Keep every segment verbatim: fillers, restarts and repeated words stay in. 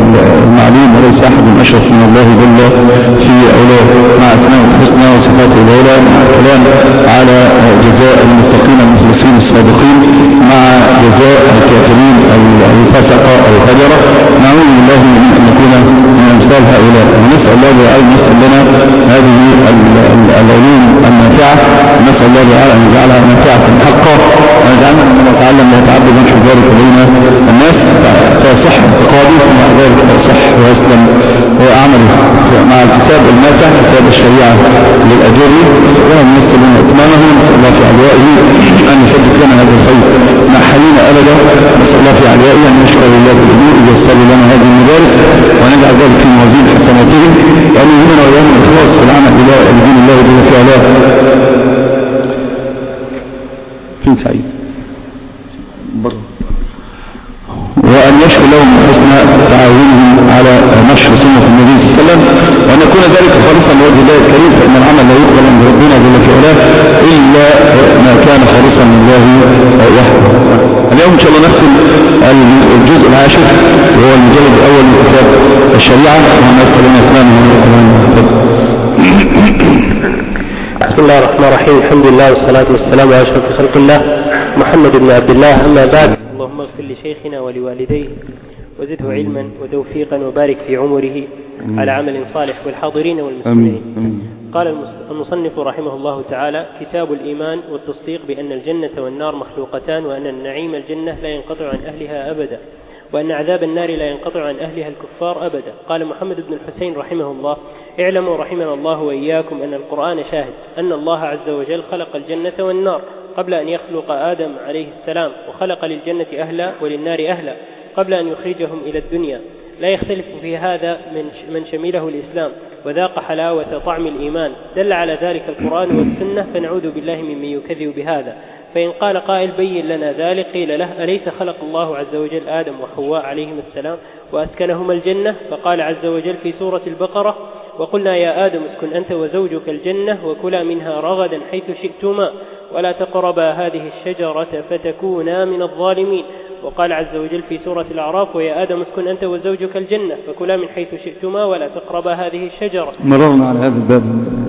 المعلوم وليس أحد أشرف من الله جل في أولاد مع أسماء الحسنى وصفات الأولى مع الكلام على جزاء المتقين المخلصين الصادقين مع جزاء الكافرين الفسقة الفجرة. نعوذ بالله من أن نكون من أمثال هؤلاء، ونسأل الله تعالى أن يسأل لنا هذه العلوم النافعة، نسأل الله تعالى أن يجعلها نافعة حقا، وأن يجعلنا من نتعلم ويتعبد ونشر ذلك بين الناس فيصح اعتقاده ومع ذلك فيصح ويسلم وأعمله مع الكتاب النافع كتاب الشريعة للأجر وهم يسألون إتمامه. نسأل الله في علوائه أن يثبت لنا هذا الخير ما حلينا أبدا. نسأل الله في علوائه أن يشكر الله في الأمور إذا يسأل لنا هذه المبارك ونجعل ذلك في موازين حسناتهم، وأن يهمنا ويوم الإخلاص في العمل إلى دين الله جل في علاه. فين سعيد بره. وأن يشكر لهم حسن تعاونهم على نشر سنة النبي صلى الله عليه وسلم، وأن يكون ذلك خالصا لوجه الله الكريم، فإن العمل لا يقبل عند ربنا جل في علاه إلا ما كان خالصا لله وحده. اليوم إن شاء الله نختم الجزء العاشر وهو المجلد الأول من كتاب الشريعة، وما يذكرون إسلامه. بسم الله الرحمن الرحيم. الحمد لله والصلاة والسلام على أشرف خلق الله محمد بن عبد الله، أما بعد. اللهم اغفر لشيخنا ولوالديه وزده علما وتوفيقا وبارك في عمره على عمل صالح والحاضرين والمسلمين. قال المصنف رحمه الله تعالى: كتاب الإيمان والتصديق بأن الجنة والنار مخلوقتان، وأن النعيم الجنة لا ينقطع عن أهلها أبدا، وأن عذاب النار لا ينقطع عن أهلها الكفار أبدا. قال محمد بن الحسين رحمه الله: اعلموا رحمنا الله وإياكم أن القرآن شاهد أن الله عز وجل خلق الجنة والنار قبل أن يخلق آدم عليه السلام، وخلق للجنة أهلا وللنار أهلا قبل أن يخرجهم إلى الدنيا، لا يختلف في هذا من شمله الإسلام وذاق حلاوة طعم الإيمان. دل على ذلك القرآن والسنة، فنعوذ بالله ممن يكذب بهذا. فإن قال قائل: بين لنا ذلك، قيل له: أليس خلق الله عز وجل آدم وحواء عليهم السلام وأسكنهما الجنة؟ فقال عز وجل في سورة البقرة: وقلنا يا آدم اسكن أنت وزوجك الجنة وكلا منها رغدا حيث شئتما ولا تقربا هذه الشجرة فتكونا من الظالمين. وقال عز وجل في سورة الأعراف: ويا آدم اسكن أنت وزوجك الجنة فكلا من حيث شئتما ولا تقربا هذه الشجرة. مررنا على هذا الباب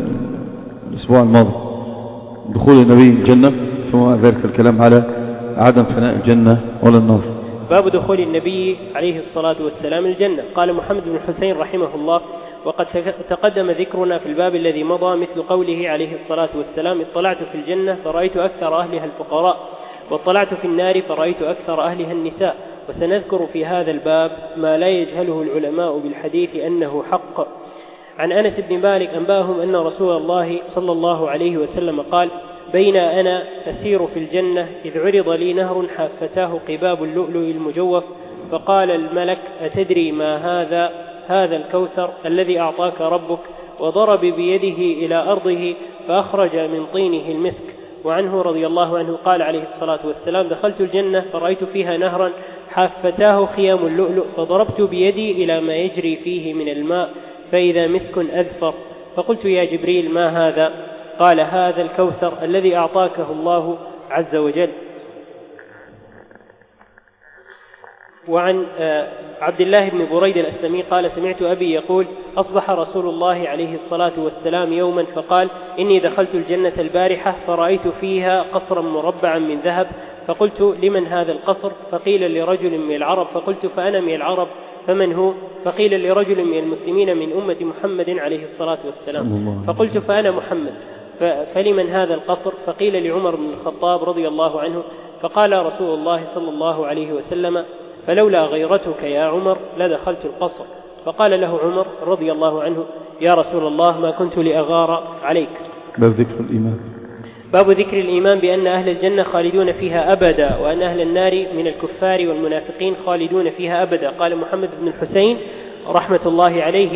الأسبوع الماضي، دخول النبي الجنة، ثم ذلك الكلام على عدم فناء الجنة ولا النار. باب دخول النبي عليه الصلاة والسلام الجنة. قال محمد بن الحسين رحمه الله: وقد تقدم ذكرنا في الباب الذي مضى مثل قوله عليه الصلاة والسلام: اطلعت في الجنة فرأيت أكثر أهلها الفقراء، واطلعت في النار فرأيت أكثر أهلها النساء. وسنذكر في هذا الباب ما لا يجهله العلماء بالحديث أنه حق. عن أنس بن مالك أنباهم أن رسول الله صلى الله عليه وسلم قال: بين أنا أسير في الجنة إذ عرض لي نهر حافتاه قباب اللؤلؤ المجوف، فقال الملك: أتدري ما هذا؟ هذا الكوثر الذي أعطاك ربك. وضرب بيده إلى أرضه فأخرج من طينه المسك. وعنه رضي الله عنه قال عليه الصلاة والسلام: دخلت الجنة فرأيت فيها نهرا حافتاه خيام اللؤلؤ، فضربت بيدي إلى ما يجري فيه من الماء فإذا مسك أذفر، فقلت: يا جبريل ما هذا؟ قال: هذا الكوثر الذي أعطاكه الله عز وجل. وعن عبد الله بن بريد الأسلمي قال: سمعت أبي يقول: أصبح رسول الله عليه الصلاة والسلام يوما فقال: إني دخلت الجنة البارحة فرأيت فيها قصرا مربعا من ذهب، فقلت: لمن هذا القصر؟ فقيل: لرجل من العرب. فقلت: فأنا من العرب فمن هو؟ فقيل: لرجل من المسلمين من أمة محمد عليه الصلاة والسلام. فقلت: فأنا محمد. فلمن هذا القصر؟ فقيل: لعمر بن الخطاب رضي الله عنه. فقال رسول الله صلى الله عليه وسلم: فلولا غيرتك يا عمر لدخلت القصر. فقال له عمر رضي الله عنه: يا رسول الله ما كنت لأغار عليك. باب ذكر الإيمان. باب ذكر الإيمان بأن أهل الجنة خالدون فيها أبدا، وأن أهل النار من الكفار والمنافقين خالدون فيها أبدا. قال محمد بن الحسين رحمة الله عليه: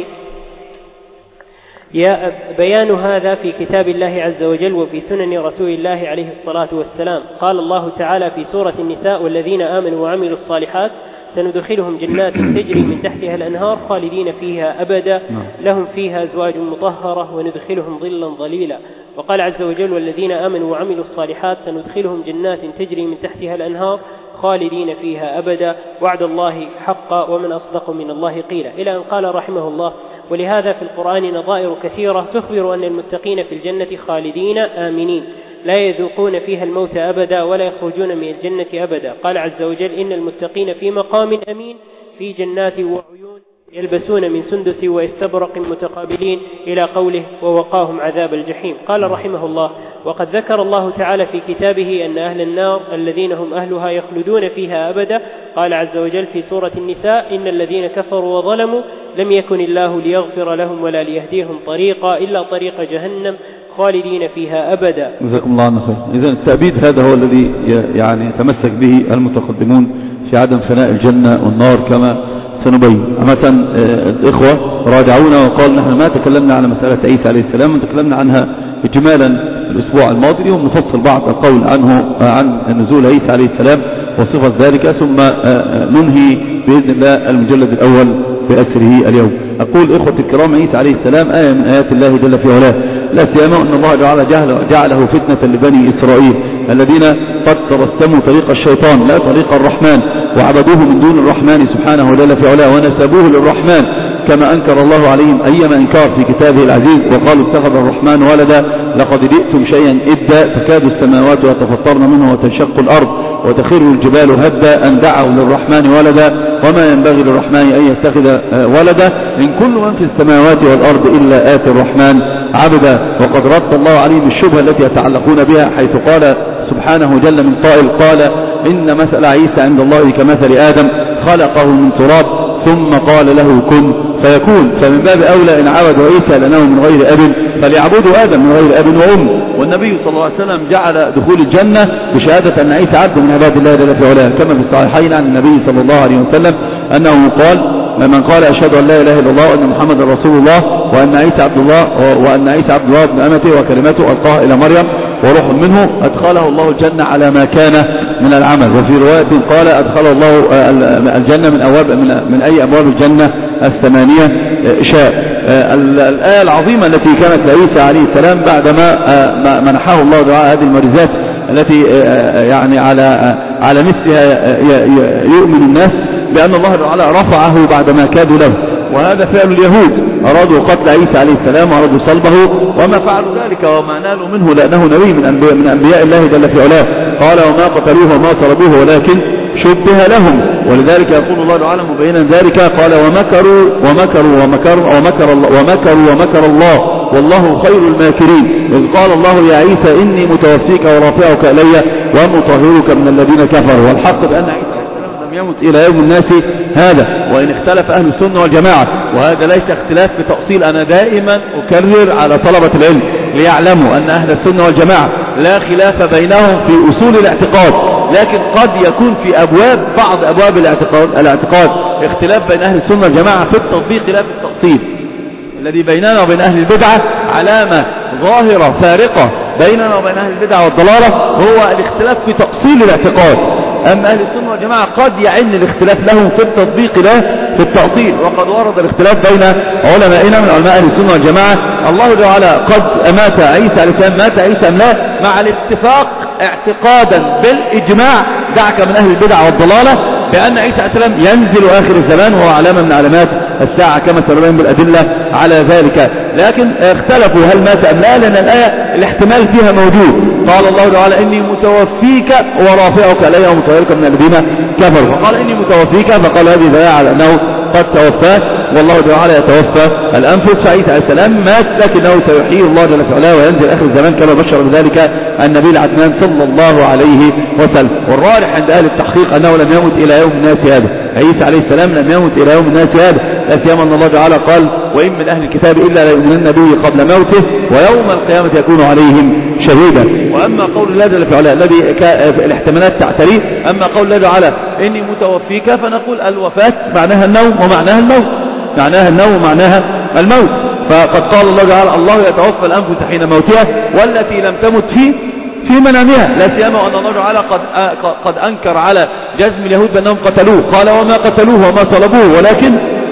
يا بيان هذا في كتاب الله عز وجل وفي سنن رسول الله عليه الصلاة والسلام. قال الله تعالى في سورة النساء: والذين آمنوا وعملوا الصالحات سندخلهم جنات تجري من تحتها الأنهار خالدين فيها أبدا، لهم فيها أزواج مطهرة وندخلهم ظلا ظليلا. وقال عز وجل: والذين آمنوا وعملوا الصالحات سندخلهم جنات تجري من تحتها الأنهار خالدين فيها أبدا وعد الله حقا ومن أصدق من الله قيلا، إلى أن قال رحمه الله: ولهذا في القرآن نظائر كثيرة تخبر أن المتقين في الجنة خالدين آمنين لا يذوقون فيها الموت أبدا ولا يخرجون من الجنة أبدا. قال عز وجل: إن المتقين في مقام أمين في جنات وعيون يلبسون من سندس واستبرق متقابلين، إلى قوله: ووقاهم عذاب الجحيم. قال رحمه الله: وقد ذكر الله تعالى في كتابه أن أهل النار الذين هم أهلها يخلدون فيها أبدا. قال عز وجل في سورة النساء: إن الذين كفروا وظلموا لم يكن الله ليغفر لهم ولا ليهديهم طريقا إلا طريق جهنم خالدين فيها أبدا. جزاكم الله عنه خير. إذن التأبيد هذا هو الذي يعني يتمسك به المتقدمون في عدم فناء الجنة والنار كما سنبين. مثلا الإخوة راجعونا وقال: نحن ما تكلمنا على مسألة عيسى عليه السلام، وتكلمنا عنها إجمالا الأسبوع الماضي، اليوم نفصل بعض القول عنه عن نزول عيسى عليه السلام وصفة ذلك، ثم ننهي بإذن الله المجلد الأول بأسره اليوم. أقول إخوة الكرام: عيسى عليه السلام آية من آيات الله جل في علاه، لا سيما أن الله تعالى جعله فتنة لبني إسرائيل الذين قد ترسموا طريق الشيطان لا طريق الرحمن، وعبدوه من دون الرحمن سبحانه جل في علاه، ونسبوه للرحمن كما أنكر الله عليهم أيما إنكار في كتابه العزيز، وقالوا: اتخذ الرحمن ولدا لقد جئتم شيئا إدا، تكاد السماوات يتفطرن منه وتنشق الأرض وتخر الجبال هدا أن دعوا للرحمن ولدا وما ينبغي للرحمن أن يتخذ ولدا إن كل من في السماوات والأرض إلا آتي الرحمن عبدا. وقد رد الله عليهم الشبهة التي يتعلقون بها، حيث قال سبحانه جل من قائل: قال إن مثل عيسى عند الله كمثل آدم خلقه من تراب ثم قال له كن فيكون. فمن باب أولى إن عبدوا عيسى لأنه من غير أب فليعبدوا آدم من غير أب وأم. والنبي صلى الله عليه وسلم جعل دخول الجنة بشهادة أن عيسى عبد من عباد الله جل في علاه، كما في الصحيحين عن النبي صلى الله عليه وسلم أنه قال: من قال أشهد أن لا إله إلا الله وأن محمد رسول الله وأن عيسى عبد الله وأن عيسى عبد الله ابن أمته وكلمته ألقاها إلى مريم وروح منه أدخله الله الجنة على ما كان من العمل. وفي رواية قال: أدخله الله الجنة من أبواب من, من أي أبواب الجنة الثمانية شاء. الآية العظيمة التي كانت لعيسى عليه السلام بعدما منحه الله دعاء هذه المعجزات التي يعني على على مثلها يؤمن الناس، بأن الله تعالى رفعه بعدما كادوا له، وهذا فعل اليهود، أرادوا قتل عيسى عليه السلام وأرادوا صلبه وما فعلوا ذلك وما نالوا منه لأنه نبي من أنبياء, من أنبياء الله جل في علاه. قال: وما قتلوه وما صلبوه ولكن شبه لهم. ولذلك يقول الله تعالى مبينا ذلك: قال: ومكروا ومكروا ومكروا ومكر الله ومكروا ومكر الله والله خير الماكرين. إذ قال الله يا عيسى إني متوفيك ورافعك إلي ومطهرك من الذين كفروا. والحق بأن عيسى يموت إلى يوم الناس هذا، وإن اختلف أهل السنة والجماعة، وهذا ليس اختلاف بتأصيل. أنا دائما أكرر على طلبة العلم ليعلموا أن أهل السنة والجماعة لا خلاف بينهم في أصول الاعتقاد، لكن قد يكون في أبواب بعض أبواب الاعتقاد, الاعتقاد اختلاف بين أهل السنة والجماعة في التطبيق لا في التأصيل. الذي بيننا وبين أهل البدعة علامة ظاهرة فارقة بيننا وبين أهل البدعة والضلالة هو الاختلاف في تأصيل الاعتقاد. أما أهل السنة والجماعة قد يعن الاختلاف لهم في التطبيق لا في التأصيل. وقد ورد الاختلاف بين علمائنا من علماء أهل السنة والجماعة. الله تعالى قد أمات عيسى عليه السلام، مات عيسى أم لا، مع الاتفاق اعتقادا بالإجماع، دعك من أهل البدع والضلالة، بأن عيسى عليه السلام ينزل آخر الزمان وهو علامة من علامات الساعة كما سنبين بالأدلة على ذلك. لكن اختلفوا هل مات أم لا، لأن الآية الاحتمال فيها موجود. قال الله تعالى: إني متوفيك ورافعك إلي ومطهرك من الذين كفروا. فقال: إني متوفيك، فقال هذه دلالة على أنه قد توفاه، والله تعالى يتوفى الأنفس. فعيسى عليه السلام مات، لكنه سيحيي الله جل وعلا وينزل آخر الزمان كما بشر بذلك النبي العدنان صلى الله عليه وسلم. والراجح عند أهل التحقيق أنه لم يمت إلى يوم الناس هذا. عيسى عليه السلام لم يمت إلى يوم الناس هذا، لا سيما أن الله تعالى قال: وإن من أهل الكتاب إلا ليؤمنن به قبل موته ويوم القيامة يكون عليهم شهيدا. وأما قول الله جل وعلا الذي الاحتمالات تعتريه، أما قول الله تعالى: إني متوفيك، فنقول الوفاة معناها النوم ومعناها الموت، معناها النوم ومعناها الموت. فقد قال الله تعالى: الله يتوفى الأنفس حين موتها والتي لم تمت فيه في منامها. لا سيما أن الله تعالى قد قد أنكر على جزم اليهود بأنهم قتلوه، قال: وما قتلوه وما صلبوه ولكن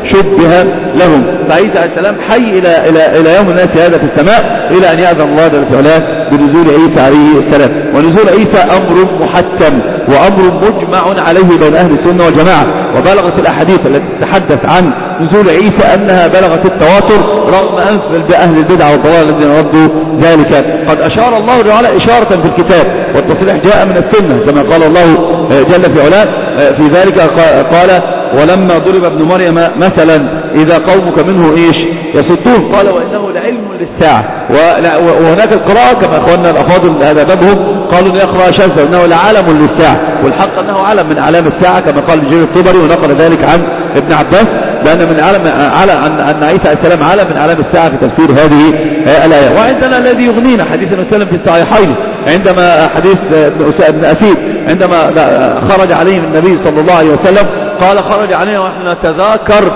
شبه لهم. فعيسى عليه السلام حي إلى, إلى, إلى يوم الناس هذا في السماء إلى أن يأذن الله جل في علاه بنزول عيسى عليه السلام. ونزول عيسى أمر محتم وأمر مجمع عليه بين أهل السنة والجماعة. وبلغت الأحاديث التي تتحدث عن نزول عيسى أنها بلغت التواتر رغم أنف أهل البدع والضلال الذين ردوا ذلك. قد أشار الله تعالى إشارة في الكتاب والتصريح جاء من السنة كما قال الله جل في علاه في ذلك قال ولما ضرب ابن مريم مثلا إذا قومك منه إيش يصدون قال وإنه لعلم للساعة. وهناك القراءة كما أخواننا الأفاضل هذا بابهم قالوا يقرأ شاذة وإنه لعالم للساعة والحق أنه علم من أعلام الساعة كما قال الجرير الطبري ونقل ذلك عن ابن عباس لأن من علم على أن عيسى عليه السلام علم من أعلام الساعة في تفسير هذه الآية. وعندنا الذي يغنينا حديث النبي صلى الله عليه وسلم في الصحيحين عندما حديث ابن أسيد عندما خرج عليهم النبي صلى الله عليه وسلم قال خرج علينا ونحن نتذاكر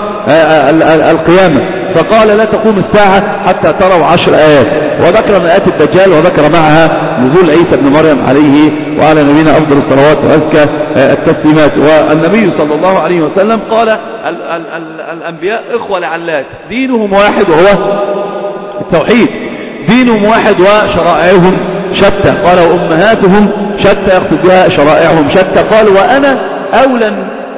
القيامة فقال لا تقوم الساعة حتى تروا عشر آيات وذكر من آيات الدجال وذكر معها نزول عيسى بن مريم عليه وعلى نبينا أفضل الصلوات وأزكى التسليمات. والنبي صلى الله عليه وسلم قال ال ال ال الأنبياء إخوة لعلات دينهم واحد وهو التوحيد دينهم واحد وشرائعهم شتى قال وأمهاتهم شتى يقصد بها شرائعهم شتى قال وأنا أولى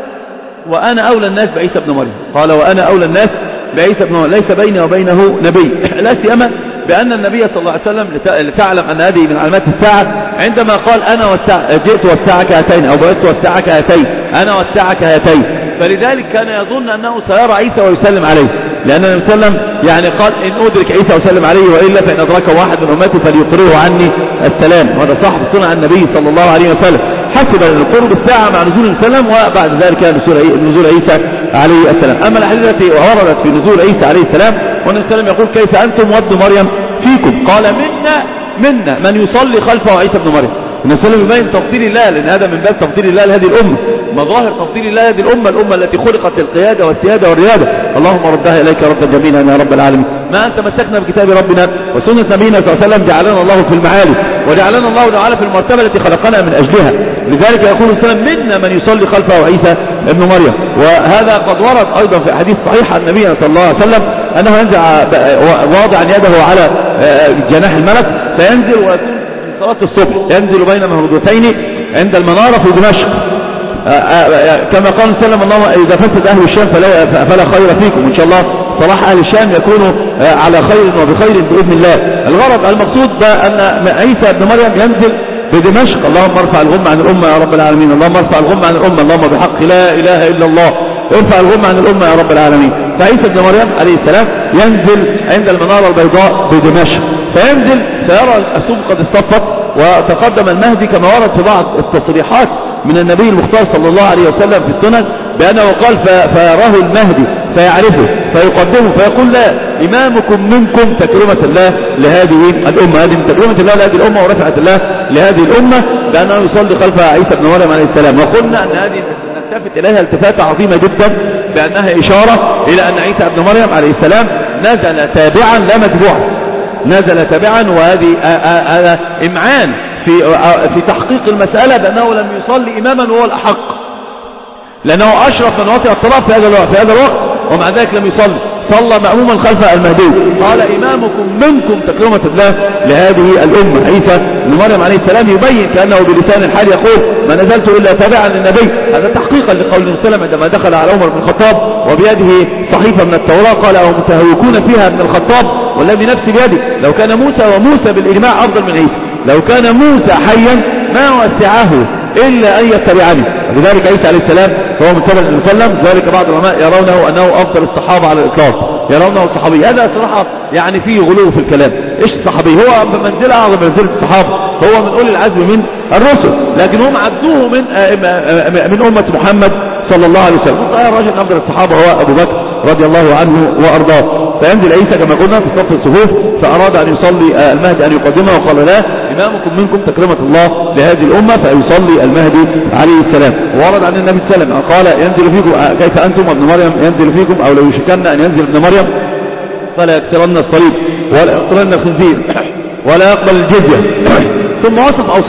وأنا أولى الناس بعيسى بن مريم قال وأنا أولى الناس بعيسى بن مريم ليس بيني وبينه نبي لا سيما بأن النبي صلى الله عليه وسلم لتعلم أن هذه من علامات الساعة عندما قال أنا والساعة جئت والساعة كهاتين أو بعثت والساعة كهاتين أنا والساعة كهاتين فلذلك كان يظن أنه سيرى عيسى ويسلم عليه لأن النبي صلى الله عليه وسلم يعني قال إن أدرك عيسى وسلم عليه وإلا فإن أدركه واحد من أمتي فليقرئه عني السلام. وهذا صاحب صنع النبي صلى الله عليه وسلم حسب أن قرب الساعة مع نزول السلام وبعد ذلك نزول عيسى عليه السلام. أما الأحاديث التي وردت في نزول عيسى عليه السلام والنبي صلى الله عليه وسلم يقول كيف أنتم وابن مريم فيكم قال منا منا من يصلي خلفه عيسى بن مريم. النبي صلى الله عليه وسلم يبين تفضيل الله لأن هذا من باب تفضيل الله لهذه الأمة مظاهر تفضيل الله هذه الأمة الأمة التي خلقت للقيادة والسيادة والريادة. اللهم ردها إليك ردا جميلا يا رب العالمين. ما أنت مسكنا بكتاب ربنا وسنة نبينا صلى الله عليه وسلم جعلنا الله في المعالي وجعلنا الله تعالى في المرتبة التي خلقنا من أجلها. لذلك يقول السلام منا من يصلي خلفه عيسى ابن مريم. وهذا قد ورد أيضا في حديث صحيح عن النبي صلى الله عليه وسلم أنه ينزع واضعا يده على جناح الملك فينزل ويكون صلاة الصبح ينزل بين مهرجتين عند المنارة في دمشق كما قال وسلم اللهم إذا فسد أهل الشام فلا, فلا خير فيكم إن شاء الله صلاح أهل الشام يكونوا على خير وبخير بإذن الله. الغرض المقصود بأن عيسى ابن مريم ينزل بدمشق. اللهم ارفع الغم عن الأمة يا رب العالمين. اللهم ارفع الغم عن الأمة اللهم بحق لا إله إلا الله ارفع الغم عن الأمة يا رب العالمين. فعيسى ابن مريم عليه السلام ينزل عند المنارة البيضاء بدمشق فينزل سيرى السوق قد اصطفت وتقدم المهدي كما ورد في بعض التصريحات من النبي المختار صلى الله عليه وسلم في السنن بأنه قال فيراه المهدي فيعرفه فيقدمه فيقول لا إمامكم منكم تكرمة الله لهذه الأمة. هذه من تكرمة الله لهذه الأمة ورفعة الله لهذه الأمة لأنه يصلي خلف عيسى بن مريم عليه السلام. وقلنا أن هذه نلتفت إليها التفاتة عظيمة جدا بأنها إشارة إلى أن عيسى بن مريم عليه السلام نزل تابعا لا متبوعا نزل تابعا وهذه هذا إمعان في في تحقيق المسألة بأنه لم يصلي إماما وهو الأحق لأنه أشرف من وطئ الصلاة في هذا الوقت في هذا الوقت ومع ذلك لم يصلي صلى مأموما خلف المهدي. قال إمامكم منكم تكرمة الله لهذه الأمة. عيسى بن مريم عليه السلام يبين كأنه بلسان الحال يقول ما نزلت إلا تابعا للنبي. هذا تحقيقا لقول النبي صلى الله عليه وسلم عندما دخل على عمر بن الخطاب وبيده صحيفة من التوراة قال أو متهوكون فيها ابن الخطاب والذي نفسي بيده لو كان موسى وموسى بالإجماع أفضل من عيسى لو كان موسى حيا ما وسعه إلا أن يتبعني. لذلك عيسى عليه السلام فهو من تبع النبي صلى الله عليه وسلم. ذلك بعض العلماء يرونه أنه أفضل الصحابة على الإطلاق يرونه صحابي. هذا صراحة يعني فيه غلو في الكلام. إيش الصحابي؟ هو بمنزلة أعظم منزلة الصحابة هو من أولي العزم من الرسل لكن هم عدوه من من أمة محمد صلى الله عليه وسلم. الرجل من أفضل الصحابة هو أبو بكر رضي الله عنه وأرضاه. فينزل عيسى كما قلنا في صف الصفوف فأراد أن يصلي المهدي أن يقدمه وقال لا إمامكم منكم تكرمة الله لهذه الأمة فيصلي المهدي عليه السلام. ورد عن النبي صلى الله عليه وسلم قال ينزل فيكم كيف أنتم ابن مريم ينزل فيكم أو لو يشكن أن ينزل ابن مريم فلا يكسرن الصليب ولا يقتلن الخنزير ولا يقبل الجزية. ثم وصف أوصاف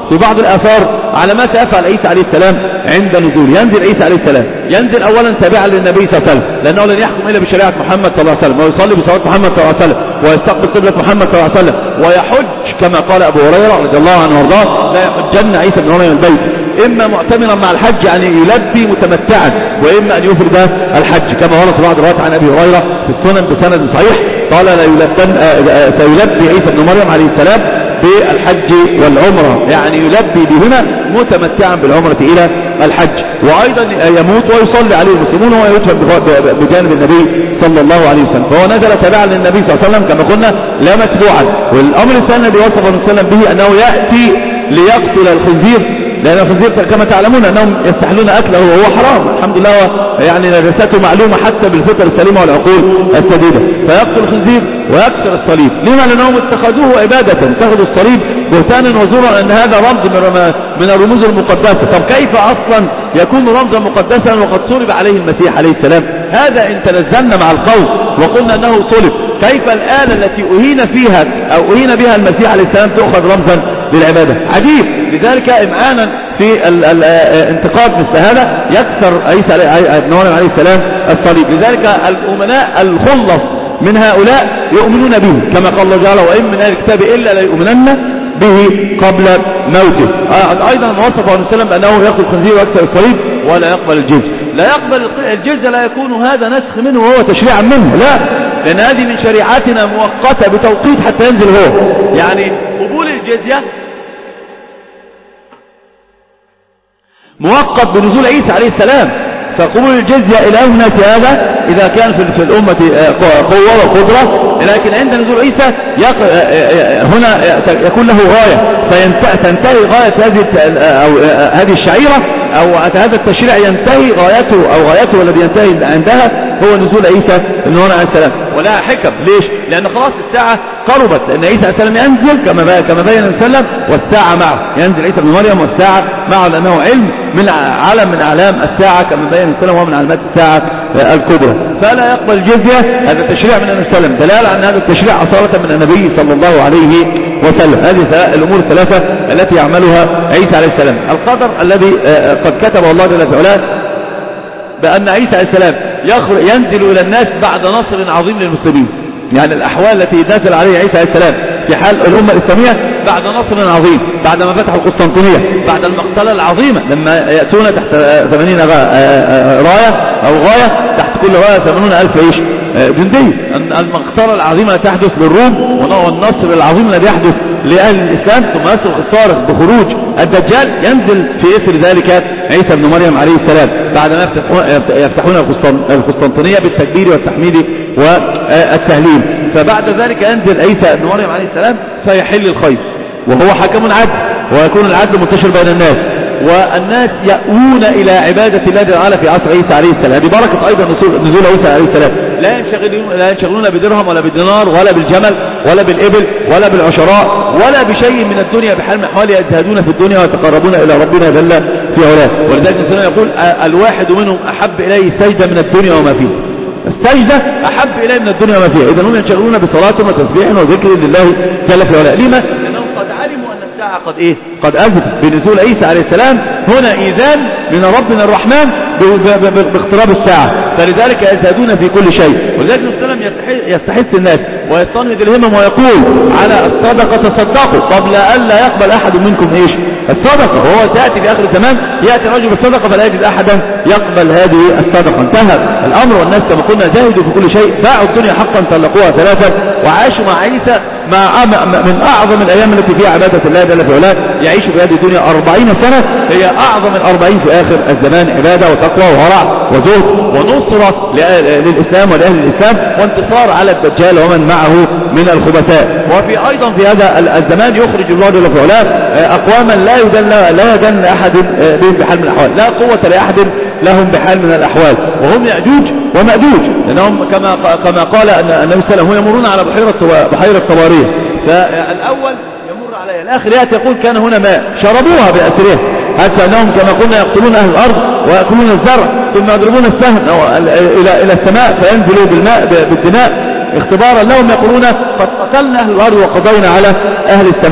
في بعض الآثار على ما سيفعل عيسى عليه السلام عند نزول. ينزل عيسى عليه السلام، ينزل أولا تابعا للنبي صلى الله عليه وسلم، لأنه لن يحكم إلا بشريعة محمد صلى الله عليه وسلم، ويصلي بصلاة محمد صلى الله عليه وسلم، ويستقبل قبلة محمد صلى الله عليه وسلم، ويحج كما قال أبو هريرة رضي الله عنه وارضاه: لا يحجن عيسى بن مريم البيت إما معتمرا مع الحج يعني يلبي متمتعا، وإما أن يفرد الحج كما ورد في بعض الروايات عن أبي هريرة في السنن بسند صحيح قال: لا يلبن سيلبي عيسى بن مريم عليه السلام بالحج والعمرة، يعني يلبي بهنا متمتعا بالعمرة إلى الحج، وأيضا يموت ويصلي عليه المسلمون وهو يدفن بجانب النبي صلى الله عليه وسلم. فهو نزل تبعا للنبي صلى الله عليه وسلم كما قلنا لا متبوعا. والأمر الثاني الذي وصف النبي صلى الله عليه وسلم به أنه يأتي ليقتل الخنزير، لأن الخنزير كما تعلمون أنهم يستحلون أكله وهو حرام، الحمد لله يعني نجاسته معلومة حتى بالفطر السليمة والعقول السديدة، فيقتل الخنزير ويكسر الصليب. لما؟ لأنهم اتخذوه عبادة، اتخذوا الصليب بهتانا وزورا أن هذا رمز من الرموز المقدسة. طب كيف أصلا يكون رمزا مقدسا وقد صلب عليه المسيح عليه السلام؟ هذا إن تنزلنا مع القول وقلنا أنه صلب، كيف الآلة التي أهين فيها أو أهين بها المسيح عليه السلام تأخذ رمزا للعبادة؟ عجيب. لذلك إمعانا في الانتقاد مثل هذا يكسر عيسى بن مريم عليه السلام الصليب. لذلك الأمناء الخلص من هؤلاء يؤمنون به كما قال الله تعالى: وإن من أهل الكتاب إلا ليؤمنن به قبل موته. أيضا وصفه النبي صلى الله عليه وسلم بأنه يأخذ الخنزير ويكسر الصليب ولا يقبل الجزية. لا يقبل الجزية لا يكون هذا نسخ منه وهو تشريعا منه، لا، لأن هذه من شريعتنا مؤقتة بتوقيت حتى ينزل هو. يعني قبول الجزية مؤقت بنزول عيسى عليه السلام، فقبول الجزية إلى الناس هذا إذا كان في الأمة قوة وقدرة، لكن عند نزول عيسى هنا يكون له غاية، فتنتهي غاية هذه أو هذه الشعيرة أو هذا التشريع ينتهي غايته أو غايته الذي ينتهي عندها هو نزول عيسى بن مريم عليه السلام. ولها حكم، ليش؟ لأن خلاص الساعة قربت، لأن عيسى عليه السلام ينزل كما كما بين النبي صلى الله عليه وسلم والساعة معه، ينزل عيسى بن مريم والساعة معه، لأنه علم من علم من أعلام الساعة كما بين النبي صلى الله عليه وسلم ومن علامات الساعة الكبرى. فلا يقبل الجزية، هذا التشريع من النبي صلى الله عليه وسلم، دلالة أن هذا التشريع أصالة من النبي صلى الله عليه وسلم. هذه الأمور الثلاثة التي يعملها عيسى عليه السلام. القدر الذي قد كتبه الله جل وعلا بأن عيسى عليه السلام ينزل إلى الناس بعد نصر عظيم للمسلمين، يعني الأحوال التي نزل عليها عيسى عليه السلام في حال الأمة الإسلامية بعد نصر عظيم، بعد ما فتحوا القسطنطينية، بعد المقتلة العظيمة لما يأتون تحت ثمانين راية أو غاية، تحت كل غاية ثمانون ألف إيش جندي. المقتلة العظيمة تحدث للروم والنصر العظيم الذي يحدث لأهل الإسلام، ثم يصرخ الصارخ بخروج الدجال، ينزل في إثر ذلك عيسى بن مريم عليه السلام بعد ما يفتحون القسطنطينية بالتكبير والتحميد والتهليل. فبعد ذلك ينزل عيسى بن مريم عليه السلام فيحل الخير، وهو حكم عدل، ويكون العدل منتشر بين الناس، والناس يأوون إلى عبادة الله تعالى في عصر عيسى عليه السلام. هذه بركة أيضا نزول عيسى عليه السلام. لا ينشغلون لا ينشغلون بدرهم ولا بالدينار ولا بالجمل ولا بالإبل ولا بالعشراء ولا بشيء من الدنيا بحال من أحوال، يزهدون في الدنيا ويتقربون إلى ربنا جل في علاه. ولذلك النبي يقول: الواحد منهم أحب إليه سجدة من الدنيا وما فيه. السجدة أحب إليه من الدنيا وما فيها. إذا هم ينشغلون بصلاة وتسبيح وذكر لله جل في علاه. لما؟ لأنهم قد علموا أن الساعة قد إيه؟ قد أزلت بنزول عيسى عليه السلام. هنا إيذان من ربنا الرحمن باقتراب الساعة، فلذلك يزهدون في كل شيء. ولذلك النبي صلى الله عليه وسلم يستحث الناس ويستنهض الهمم ويقول: على الصدقة تصدقوا قبل أن لا يقبل أحد منكم إيش؟ الصدقة. وهو سيأتي في آخر الزمان يأتي الرجل بالصدقة فلا يجد أحدا يقبل هذه الصدقة. انتهى الأمر، والناس كما قلنا زاهدوا في كل شيء، باعوا الدنيا حقا طلقوها ثلاثة، وعاشوا مع عيسى مع من أعظم الأيام التي فيها عبادة الله جل في علاه. يعيش في هذه الدنيا أربعين سنة، هي أعظم الأربعين في آخر الزمان، عبادة وتقوى وورع وزهد ونصرة للإسلام ولأهل الإسلام، وانتصار على الدجال ومن معه من الخبثاء. وفي أيضا في هذا الزمان يخرج الله جل في علاه أقواما لا يدل لا يدل أحد بهم بحال من الأحوال، لا قوة لأحد لهم بحال من الأحوال، وهم يأجوج ومأجوج، لأنهم كما كما قال النبي صلى الله عليه وسلم: هم يمرون على بحيرة بحيرة طبارية، فالأول يمر عليها، الآخر يأتي يقول: كان هنا ماء شربوها بأسرها، حتى أنهم كما قلنا يقتلون أهل الأرض ويأكلون الزرع ثم يضربون السهم إلى إلى السماء فينزلوا بالماء بالدماء اختبارا لهم، يقولون: قد قتلنا أهل الأرض وقضينا على أهل السماء.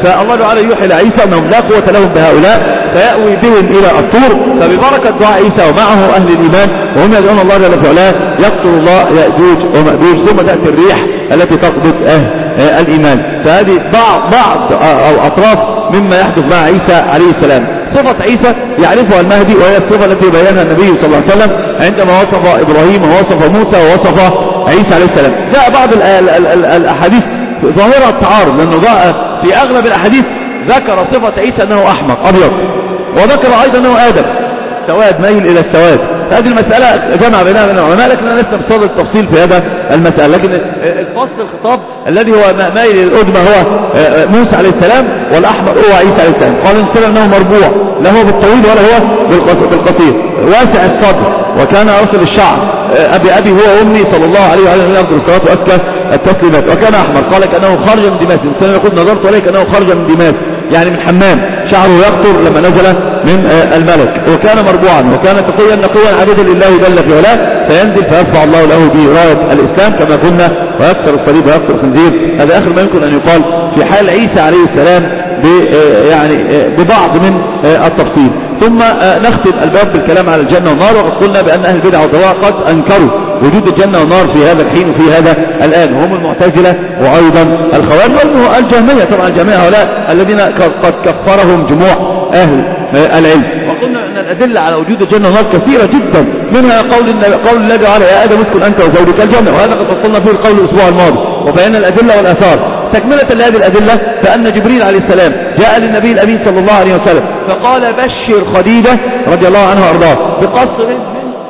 فالله تعالى يوحي لعيسى أنهم لا قوة لهم بهؤلاء فيأوي بهم إلى الطور، فببركة دعاء عيسى ومعه أهل الإيمان وهم يدعون الله جل وعلا يقتل الله يأجوج ومأجوج، ثم تأتي الريح التي تقبض أهل الإيمان. فهذه بعض بعض أو أطراف مما يحدث مع عيسى عليه السلام. صفة عيسى يعرفها المهدي، وهي الصفة التي بينها النبي صلى الله عليه وسلم عندما وصف إبراهيم ووصف موسى ووصف عيسى عليه السلام. جاء بعض الأحاديث ظاهرة التعارض، لأنه جاء في أغلب الأحاديث ذكر صفة عيسى أنه أحمق أبيض، وذكر أيضا أنه آدم سواد ميل إلى السواد. هذه المسألة جمع بينها بين العلماء، لكن لا نستفسر بصدد التفصيل في هذا المسألة. لكن الفصل الخطاب الذي هو مائل للأدمى هو موسى عليه السلام، والأحمر هو عيسى عليه السلام. قال الإنسان أنه مربوع، لا هو بالطويل ولا هو بالقصير، واسع الصدر، وكان أرسل الشعر، أبي أبي هو أمي صلى الله عليه وعلى آله وسلم الصلاة وأزكى التسليمات. وكان أحمر، قال كأنه خرج من دماغ. الإنسان يقول نظرت عليه كأنه خرج من دماغ، يعني من حمام، شعره يقطر لما نزل من الملك. وكان مربوعا، وكان تقيا نقيا عبدا لله جل في علاه، فينزل فيرفع الله له براية الإسلام كما قلنا، ويكسر الصليب ويكسر الخنزير. هذا آخر ما يمكن أن يقال في حال عيسى عليه السلام يعني ببعض من التفصيل. ثم نختم الباب بالكلام على الجنة والنار. وقد قلنا بأن أهل البدع والضلال قد أنكروا وجود الجنة والنار في هذا الحين وفي هذا الآن، وهم المعتزلة وأيضا الخوارج والجهمية. طبعا الجميع هؤلاء الذين قد كفرهم جموع أهل العلم. وقلنا أن الأدلة على وجود الجنة والنار كثيرة جدا، منها قول قول الله تعالى يا آدم اسكن أنت وزوجك الجنة، وهذا قد فصلنا فيه القول الأسبوع الماضي وبينا الأدلة والآثار. تكملة لهذه الأدلة فأن جبريل عليه السلام جاء للنبي الأمين صلى الله عليه وسلم فقال بشر خديجة رضي الله عنها وأرضاها بقصر من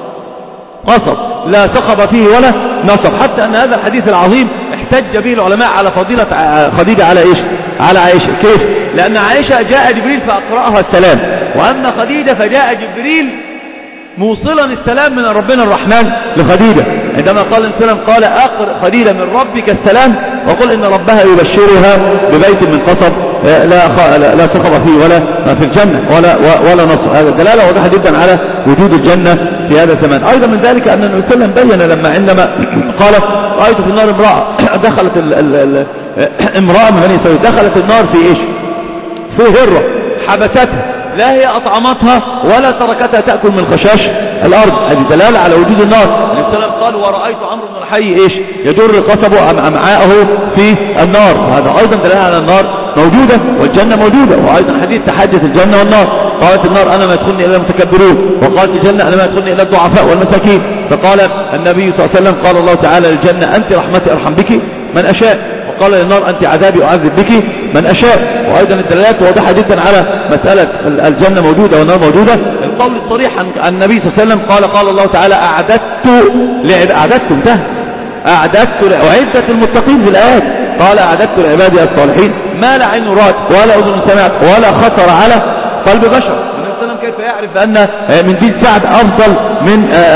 قصب لا ثقب فيه ولا نصب، حتى أن هذا الحديث العظيم احتج به العلماء على فضيلة خديجة على إيش؟ على عائشة. كيف؟ لأن عائشة جاء جبريل فأقرأها السلام، وأما خديجة فجاء جبريل موصلا السلام من ربنا الرحمن لخديجة، عندما قال السلام قال أقرأ خديجة من ربك السلام وقل إن ربها يبشرها ببيت من قصب لا لا ثقب فيه ولا في الجنة ولا ولا نصب. هذا الدلالة واضحة جدا على وجود الجنة في هذا الزمان. أيضا من ذلك أن النبي صلى الله عليه وسلم بين لما عندما قال رأيت في النار امرأة دخلت ال ال ال امرأة من بني إسرائيل دخلت النار في إيش؟ في هرة حبستها، لا هي أطعمتها ولا تركتها تأكل من خشاش الأرض. هذه دلالة على وجود النار. النبي صلى الله عليه وسلم قال ورأيت عمرو بن الحي إيش؟ يجر قصبه أمعاءه في النار. هذا أيضا دلالة على النار موجودة والجنة موجودة. وأيضا حديث تحدث الجنة والنار، قالت النار أنا ما يدخلني إلا المتكبرون، وقالت الجنة أنا ما يدخلني إلا الضعفاء والمساكين. فقال النبي صلى الله عليه وسلم قال الله تعالى للجنة أنت رحمتي أرحم بك من أشاء، وقال للنار أنت عذابي أعذب بك من أشاء. وأيضا الدلالات واضحة جدا على مسألة الجنة موجودة والنار موجودة. القول الصريح عن النبي صلى الله عليه وسلم قال قال الله تعالى أعددت أعددت انتهى أعددت أعدت المتقين في الآيات، قال أعددت لعبادي الصالحين ما لا عين رأت ولا أذن سمعت ولا خطر على قلب بشر. كيف يعرف أن من ذي سعد أفضل من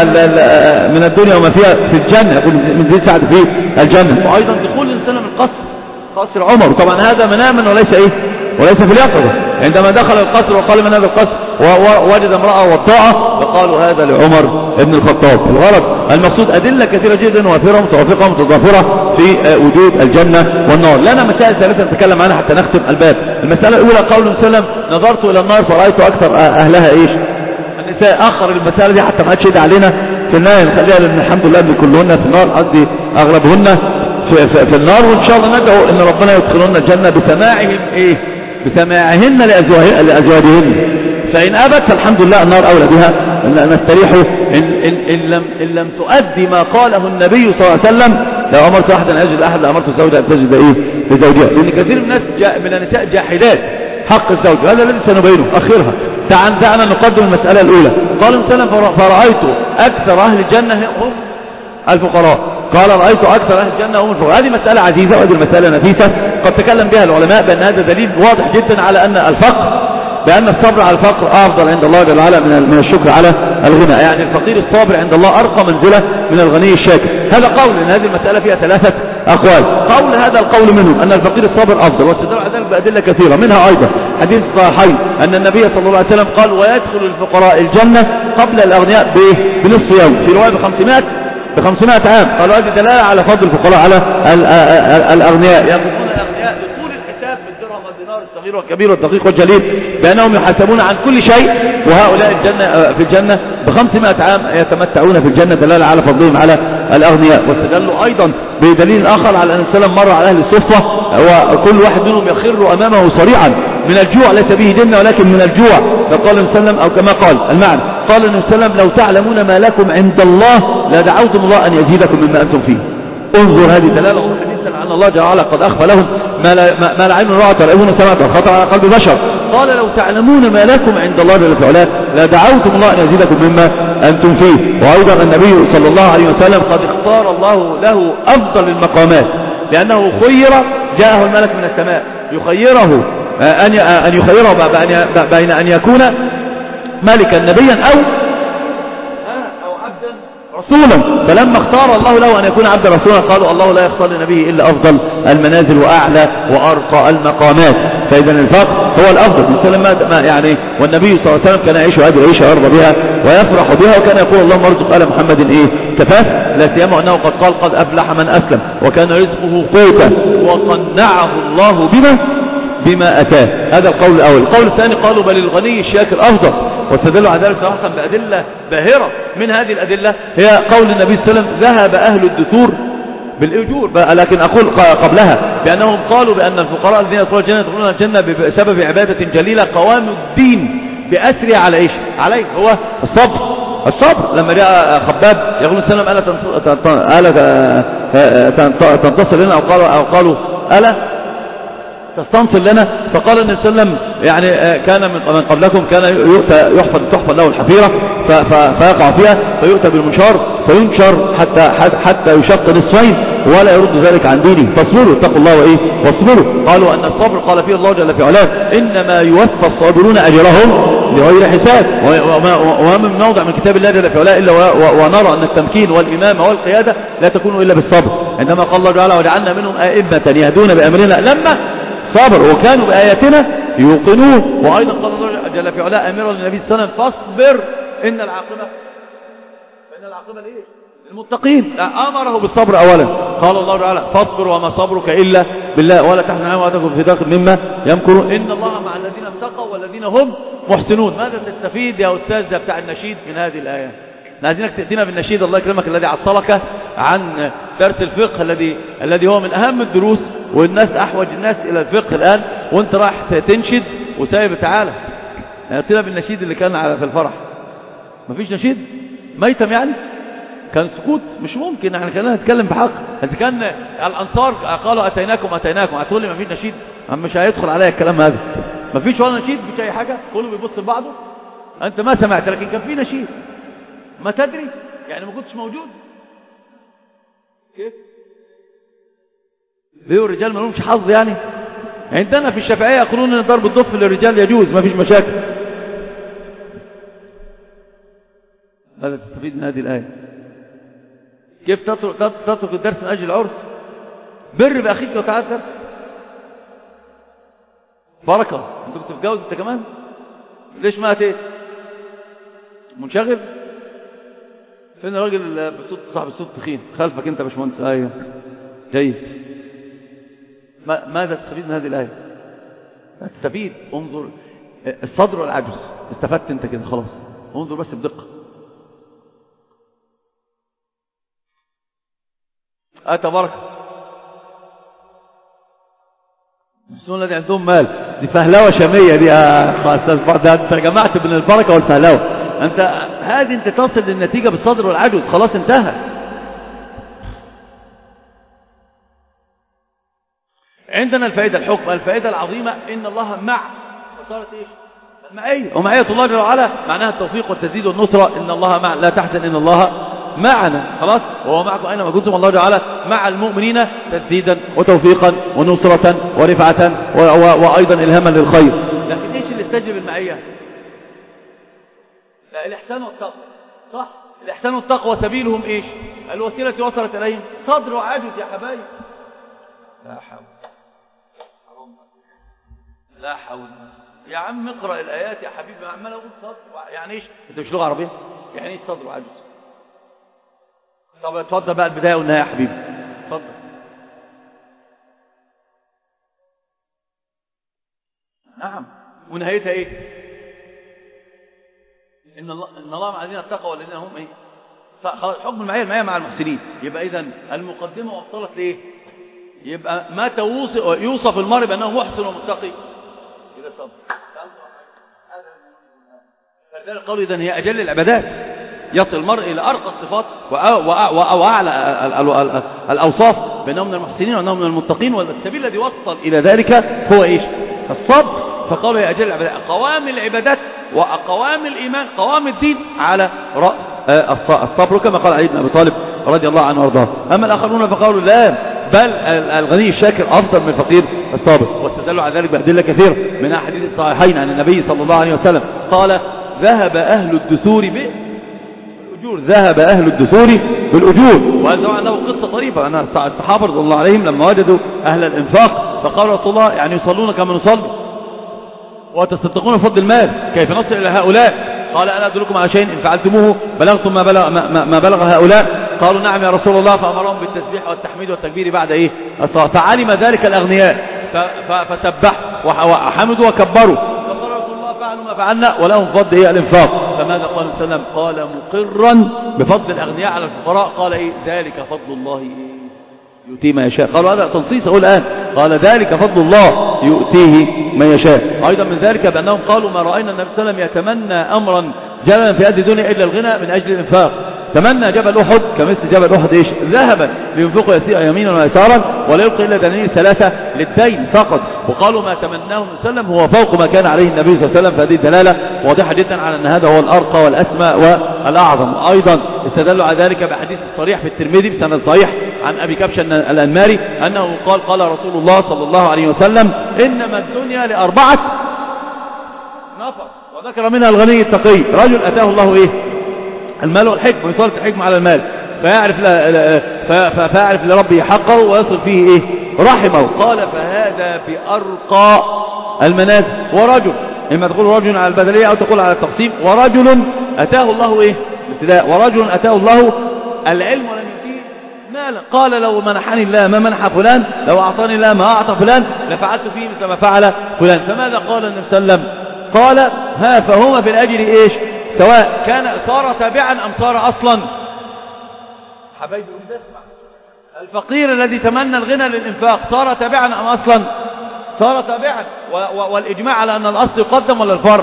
من الدنيا وما فيها في الجنة؟ يقول من ذي سعد في الجنة. وأيضا دخول الإنسان من القصر قصر عمر، طبعا هذا مناما وليس إيه وليس في اليقظة. عندما دخل القصر وقال من هذا القصر ووجد امرأة وضاءة فقالوا هذا لعمر ابن الخطاب. الغرض المقصود أدلة كثيرة جدا وافرة متوافقة متضافرة في وجود الجنة والنار. لنا مسائل ثلاثة نتكلم عنها حتى نختم الباب. المسألة الأولى قول النبي صلى الله عليه وسلم نظرت إلى النار فرأيت أكثر أهلها إيش؟ النساء. أخر المسألة دي حتى ما عادش يدعى علينا في النهاية نخليها، لأن الحمد لله أن كلهن في النار، قصدي أغلبهن في, في, في النار. وإن شاء الله ندعو أن ربنا يدخلون الجنة بسماعهم إيه؟ بسماعهن لأزواجهن. فإن أبت فالحمد لله النار أولى بها نستريح. إن, إن, إن, لم, إن لم تؤدي ما قاله النبي صلى الله عليه وسلم لو أمرت أحدا أن يجد أحد لأمرت الزوجة أن تجد إيه لزوجها، لأن كثير من الناس جاء من النساء جاحدات حق الزوج، هذا الذي سنبينه أخيرها. تعال دعنا نقدم المسألة الأولى. قال الإنسان فرأيت أكثر أهل الجنة هم الفقراء. قال رأيت أكثر أهل الجنة هم الفقراء. هذه مسألة عزيزة وهذه المسألة نفيسة قد تكلم بها العلماء بأن هذا دليل واضح جدا على أن الفقر بأن الصبر على الفقر أفضل عند الله جل وعلا من الشكر على الغنى. يعني الفقير الصابر عند الله أرقى منزلة من الغني الشاكر. هذا قول، لأن هذه المسألة فيها ثلاثة أقوال. قول هذا القول منهم أن الفقير الصابر أفضل، واستدل على ذلك بأدلة كثيرة، منها أيضا حديث صحيح أن النبي صلى الله عليه وسلم قال ويدخل الفقراء الجنة قبل الأغنياء بنصف يوم، في رواية بخمسمائة بخمسمائة عام. قالوا هذه دلالة على فضل الفقراء على الأغنياء. يقولون الأغنياء بطول الحساب بالدرهم والدينار والصغير والكبير والدقيق والجليل بأنهم يحاسبون عن كل شيء، وهؤلاء الجنة في الجنة بخمسمائة عام يتمتعون في الجنة، دلالة على فضلهم على الأغنياء. واستدلوا أيضا بدليل آخر على أن السلام مر على أهل الصفة وكل واحد منهم يخر أمامه صريعا من الجوع، ليس به جنة ولكن من الجوع. فقال النبي صلى الله عليه وسلم أو كما قال المعنى، قال النبي صلى الله عليه وسلم: لو تعلمون ما لكم عند الله لدعوتم الله أن يزيدكم مما أنتم فيه. انظر هذه دلالة حديثا عن الله جل وعلا قد أخفى لهم ما لا, ما لا عين رأت ولا أذن سمعت ولا خطر على قلب بشر. قال: لو تعلمون ما لكم عند الله جل وعلا لدعوتم الله أن يزيدكم مما أنتم فيه. وأيضا النبي صلى الله عليه وسلم قد اختار الله له أفضل المقامات، لأنه خير، جاءه الملك من السماء يخيره أن أن يخيره بين أن يكون ملكا نبيا أو أو عبدا رسولا. فلما اختار الله له أن يكون عبدا رسولا قالوا: الله لا يختار لنبيه إلا أفضل المنازل وأعلى وأرقى المقامات. فإذا الفقر هو الأفضل. ما يعني والنبي صلى الله عليه وسلم كان يعيش هذه العيشة ويرضى بها ويفرح بها، وكان يقول: اللهم ارزق آل محمد إيه كفاف، لا سيما أنه قد قال: قد أفلح من أسلم وكان رزقه قوتا وقنعه الله بما بما أتاه. هذا القول الأول. القول الثاني قالوا: بل الغني الشاكر أفضل، واستدلوا على ذلك صراحة بأدلة باهرة. من هذه الأدلة هي قول النبي صلى الله عليه وسلم: ذهب أهل الدثور بالأجور. لكن أقول قبلها بأنهم قالوا بأن الفقراء الذين يدخلون الجنة يدخلون الجنة بسبب عبادة جليلة قوام الدين بأسرع على إيش؟ عليه هو الصبر. الصبر لما جاء خباب يقول السلام: ألا تنتصر لنا؟ أو قالوا, أو قالوا ألا تستنصر لنا؟ فقال النبي صلى الله عليه وسلم: يعني كان من قبلكم كان يؤتى يحفظ تحفظ له الحفيرة فيقع فيها فيؤتى بالمنشار فينشر حتى حتى يشق نصفين ولا يرد ذلك عن دينه. فاصبروا اتقوا الله وايه واصبروا. قالوا ان الصبر قال فيه الله جل في علاه: انما يوفى الصابرون اجرهم بغير حساب. وما من موضع من كتاب الله جل في علاه الا ونرى ان التمكين والامامه والقياده لا تكون الا بالصبر. عندما قال الله تعالى: وجعلنا منهم ائمه يهدون بامرنا لما صبر وكانوا بآياتنا يوقنون. وأيضا قال الله جل في علاه أميرا للنبي صلى الله عليه وسلم: فاصبر إن العاقبة إن العاقبة لإيه؟ المتقين. أمره بالصبر أولا. قال الله تعالى: فاصبر وما صبرك إلا بالله ولا تحزن عليهم ولا تكن في ضيق مما يمكرون إن الله مع الذين اتقوا والذين هم محسنون. ماذا تستفيد يا أستاذ بتاع النشيد من هذه الآية؟ عايزينك تأتينا بالنشيد الله يكرمك الذي عطلك عن درس الفقه الذي الذي هو من أهم الدروس، والناس أحوج الناس إلى الفقه الآن، وانت راح تنشد وسايب. تعالى أتينا بالنشيد اللي كان على في الفرح. مفيش نشيد ميتم يعني، كان سكوت مش ممكن. يعني خلينا نتكلم بحق. انت كان الأنصار قالوا أتيناكم أتيناكم، هتقول لي مفيش نشيد؟ مش هيدخل عليا الكلام هذا. مفيش ولا نشيد، مفيش أي حاجة، كله بيبص لبعضه. أنت ما سمعت، لكن كان في نشيد. ما تدري يعني ما كنتش موجود. كيف ليه الرجال ما لهمش حظ يعني؟ عندنا في الشافعية يقولون ان ضرب الضف للرجال يجوز، ما فيش مشاكل. هذا تستفيد من هذه الآية. كيف تترك تترك الدرس من أجل العرس؟ بر بأخيك وتعال درس بركة. انت كنت تتجوز انت كمان؟ ليش ما اتيت؟ منشغل؟ فين الراجل بصوت صاحب الصوت تخين خلفك انت يا باشمهندس؟ ايوه جيد. ما ماذا تستفيد من هذه الآية؟ تستفيد. انظر الصدر والعجز، استفدت انت كده خلاص. انظر بس بدقة. اتى بركة. المسلمون الذي عندهم مال دي فهلوة شامية دي يا استاذ. انت جمعت بين البركة والفهلوة. انت هذه انت تصل للنتيجة بالصدر والعجز، خلاص انتهى. عندنا الفائدة الحكم، الفائدة العظيمة ان الله مع، وصارت ايش؟ المعية. ومعية الله جل وعلا معناها التوفيق والتسديد والنصرة. ان الله مع، لا تحزن ان الله معنا. خلاص، وهو معكم اينما كنتم. الله جل وعلا مع المؤمنين تسديدا وتوفيقا ونصرة ورفعة وايضا الهاما للخير. لكن ايش اللي استجلب المعية؟ لا، الإحسان والتقوى. صح، الإحسان والتقوى سبيلهم إيش؟ الوسيلة وصلت إليهم صدر وعجز يا حبايب. لا حول لا حول. يا عم اقرأ الآيات يا حبيبي. عمال أقول صدر يعني إيش؟ أنت مش لغة عربية؟ يعني إيش صدر وعجز؟ طب اتفضل بقى البداية والنهاية يا حبيبي. اتفضل. ونهايتها ايه؟ ان الله ان الله مع الذين اتقوا والذين هم ايه؟ حكم المعيه المعيه مع المحسنين. يبقى اذا المقدمه وصلت لايه؟ يبقى متى يوصف المرء بانه محسن ومتقي؟ اذا صبر. فلذلك قالوا اذا هي اجل العبادات، يصل المرء الى ارقى الصفات واعلى الاوصاف بانه من المحسنين وانه من المتقين، والسبيل الذي وصل الى ذلك هو ايش؟ الصبر. فقالوا يا اجل العبادات، قوام العبادات وقوام الايمان، قوام الدين على راس الصبر، كما قال علي بن ابي طالب رضي الله عنه وارضاه. اما الاخرون فقالوا لا، بل الغني الشاكر افضل من الفقير الصابر، واستدلوا على ذلك بادله كثيره من احاديث الصحيحين عن النبي صلى الله عليه وسلم قال ذهب اهل الدثور بالاجور، ذهب اهل الدثور بالاجور. وهذا عنده قصه طريفه ان الصحابه رضي الله عليهم لما وجدوا اهل الانفاق فقالوا رسول الله يعني يصلون كما نصلي وتصدقون بفضل المال، كيف نصل الى هؤلاء؟ قال ألا أدلكم على شيء إن فعلتموه بلغتم ما بلغ, ما, ما بلغ هؤلاء؟ قالوا نعم يا رسول الله. فأمرهم بالتسبيح والتحميد والتكبير بعد إيه؟ الصلاة. فعلم ذلك الأغنياء فسبحوا وحمدوا وكبروا، فقال رسول الله فعلوا ما فعلنا ولهم فضل إيه؟ الإنفاق. فماذا قال صلى الله عليه وسلم؟ قال مقرا بفضل الأغنياء على الفقراء، قال إيه؟ ذلك فضل الله إيه؟ يؤتيه ما يشاء. قالوا هذا تنصيص أقول الآن، قال ذلك فضل الله يؤتيه ما يشاء. أيضا من ذلك بأنهم قالوا ما رأينا النبي صلى الله عليه وسلم يتمنى أمرا جللا في هذه الدنيا إلا الغنى من أجل الإنفاق. تمنى جبل أحد كمثل جبل أحد إيش؟ ذهبا لينفقوا يمينا ويسارا ولا يلقي إلا دنانير ثلاثة للدين فقط. وقالوا ما تمناه النبي صلى الله عليه وسلم هو فوق ما كان عليه النبي صلى الله عليه وسلم. فهذه دلالة واضحة جدا على أن هذا هو الأرقى والأسمى والأعظم. أيضا استدلوا على ذلك بحديث صريح في الترمذي بسند صحيح عن أبي كبش الأنماري أنه قال قال رسول الله صلى الله عليه وسلم إنما الدنيا لأربعة نفر، وذكر منها الغني التقي، رجل أتاه الله إيه؟ المال والحكم، ويصرف الحكم على المال فيعرف, لا لا فيعرف لربه حقه ويصل فيه إيه؟ رحمه. قال فهذا بأرقى المنازل. ورجل، إما تقول رجل على البدلية أو تقول على التقسيم، ورجل أتاه الله إيه؟ ابتداء، ورجل أتاه الله العلم ولم يؤتيه مالا. قال لو منحني الله ما منح فلان، لو أعطاني الله ما أعطى فلان لفعلت فيه مثل ما فعل فلان. فماذا قال النبي صلى الله عليه وسلم؟ قال ها فهما في الأجر إيش؟ سواء كان صار تابعا أم صار أصلا. حبايبي الفقير الذي تمنى الغنى للإنفاق صار تابعا أم أصلا؟ صار تابعا، والإجماع على أن الأصل يقدم ولا الفرع؟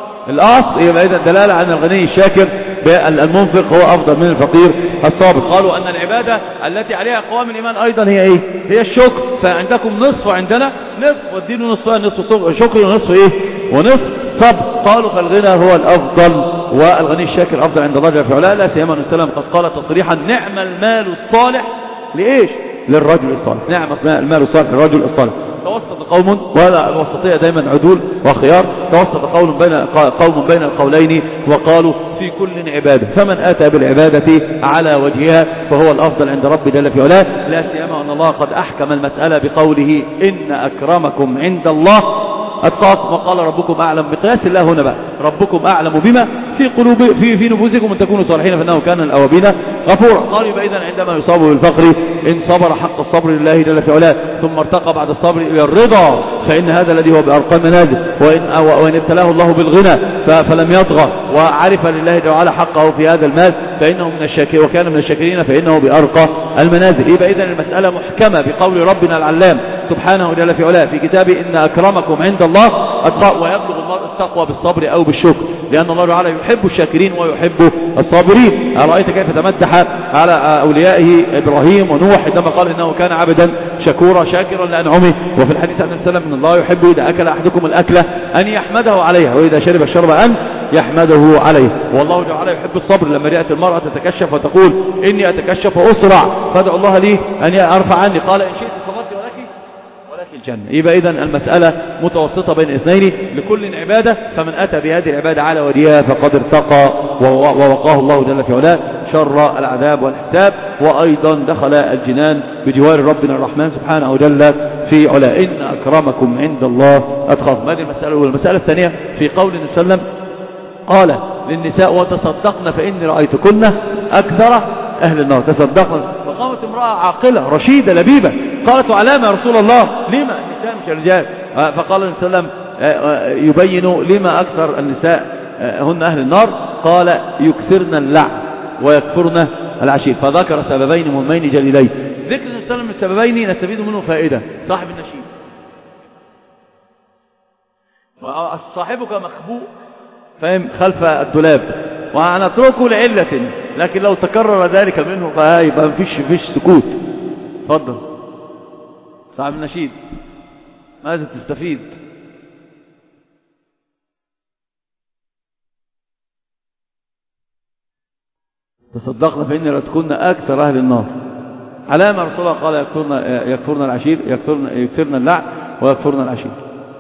الأصل. يبقى إذا دلالة عن الغني الشاكر بالمنفق هو أفضل من الفقير الصابر. قالوا أن العبادة التي عليها قوام الإيمان أيضا هي إيه؟ هي الشكر. فعندكم نصف وعندنا نصف، والدين نصفان، نصف شكر ونصف إيه؟ ونصف صبر. قالوا فالغنى هو الأفضل والغني الشاكر أفضل عند الله جل في علاه. لا سيما أن السلام قد قال تصريحا نعم المال الصالح لإيش؟ للرجل الصالح. نعم المال الصالح للرجل الصالح. توسط قوم، ولا الوسطية دايما عدول وخيار، توسط قوم بين قوم بين القولين وقالوا في كل عبادة، فمن أتى بالعبادة على وجهها فهو الأفضل عند رب جل في علاه. لا سيما أن الله قد أحكم المسألة بقوله إن أكرمكم عند الله أتقاكم، وقال ربكم أعلم بقياس الله. هنا بقى ربكم أعلم بما في قلوب في في نفوسكم ان تكونوا صالحين فإنه كان الأوابين غفورا. قال يبقى إذن عندما يصاب بالفقر إن صبر حق الصبر لله جل في علاه ثم ارتقى بعد الصبر إلى الرضا فإن هذا الذي هو بأرقى المنازل. وإن, وإن ابتلاه الله بالغنى فلم يطغى وعرف لله جل وعلا حقه في هذا المال فإنه من الشاكرين، وكان من الشاكرين فإنه بأرقى المنازل. يبقى إذن المسألة محكمة بقول ربنا العلام سبحانه جل في علاه في كتابه إن أكرمكم عند الله أتقاكم. ويبلغ المرء التقوى بالصبر أو بالشكر، لأن الله تعالى يحب الشاكرين ويحب الصابرين. أرأيت كيف تمدح على أوليائه إبراهيم ونوح عندما قال إنه كان عبدا شكورا شاكرا لأنعمه. وفي الحديث عن النبي صلى الله عليه وسلم إن الله يحب إذا أكل أحدكم الأكلة أن يحمده عليها، وإذا شرب الشرب أن يحمده عليه. والله تعالى يحب الصبر. لما رأت المرأة تتكشف وتقول إني أتكشف وأسرع فادعوا الله لي أن أرفع عني، قال إن شئت صبرت ولك الجنة. يبقى إذن المسألة متوسطة بين اثنين لكل عبادة، فمن أتى بهذه العبادة على وجهها فقد ارتقى ووقاه الله جل في علاه شر العذاب والحساب، وأيضا دخل الجنان بجوار ربنا الرحمن سبحانه وجل في علاه. إن أكرمكم عند الله أتقاكم. هذه المسألة الأولى. المسألة الثانية في قول النبي صلى الله عليه وسلم قال للنساء وتصدقن فإني رأيتكن أكثر أهل النار. تصدقن. فقامت امرأة عاقلة رشيدة لبيبة قالت علامة يا رسول الله لما النساء مش الرجال؟ فقال النبي صلى الله عليه وسلم يبين لما أكثر النساء هن أهل النار، قال يكثرن اللعن ويكفرن العشير، فذكر سببين مهمين جليلين. ذكر الإنسان من السببين نستفيد منه فائدة. صاحب النشيد، صاحبك مخبوء فهم خلف الدولاب ونتركه لعلة، لكن لو تكرر ذلك منه فيبقى مفيش فيش سكوت. تفضل صاحب النشيد، ماذا تستفيد؟ تصدقنا فإن لا تكون أكثر أهل النار. علامة رسول الله قال يكفرن يكفرن العشير، يكفرن يكفرن اللعن ويكفرن العشير.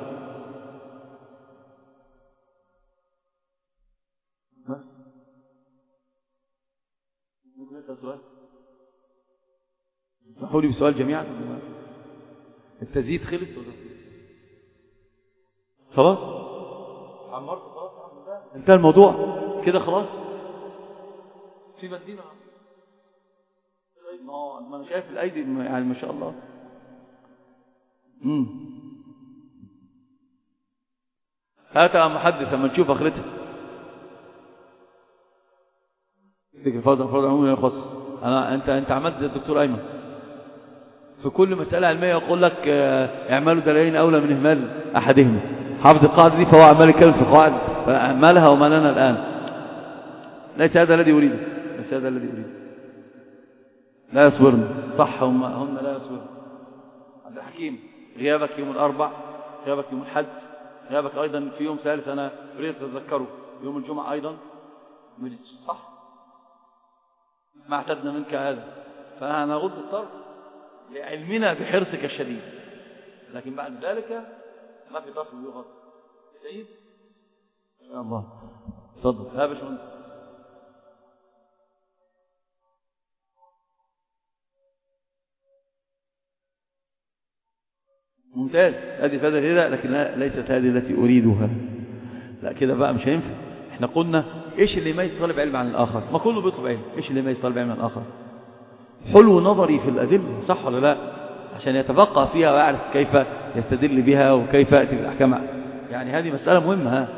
اسمحوا لي بسؤال جميعا، التزييد خلص ولا خلاص؟ عمرت خلاص، انتهى الموضوع كده خلاص. في بدينا ما انا شايف الايدي يعني ما شاء الله. امم هات يا محدث اما نشوف اخرتها. ذكر فرض فرض عمومي يخص. انا انت انت عملت زي الدكتور ايمن في كل مساله علميه يقول لك اعملوا دليلين اولى من اهمال احدهما. حافظ القاعده دي فهو عمال يتكلم في القواعد فاهملها وما لنا الان. ليس هذا الذي اريده، ليس هذا الذي اريده. لا يصبرن، صح، هم هم لا يصبرن. عبد الحكيم، غيابك يوم الاربع، غيابك يوم الحد، غيابك ايضا في يوم ثالث انا اريد اتذكره يوم الجمعه ايضا، صح؟ ما اعتدنا منك هذا، فنغض الطرف لعلمنا بحرصك الشديد، لكن بعد ذلك ما في طرف يغض. سيد ان شاء الله. تفضل يا باشمهندس. ممتاز، هذه فائدة كده، لكن ليست هذه التي أريدها. لا كده بقى مش هينفع. احنا قلنا ايش اللي يميز طالب علم عن الآخر؟ ما كله بيطلب علم، ايش اللي يميز طالب علم عن الآخر؟ حلو نظري في الأدلة، صح ولا لا؟ عشان يتفقه فيها ويعرف كيف يستدل بها وكيف يأتي بالأحكام. يعني هذه مسألة مهمة. ها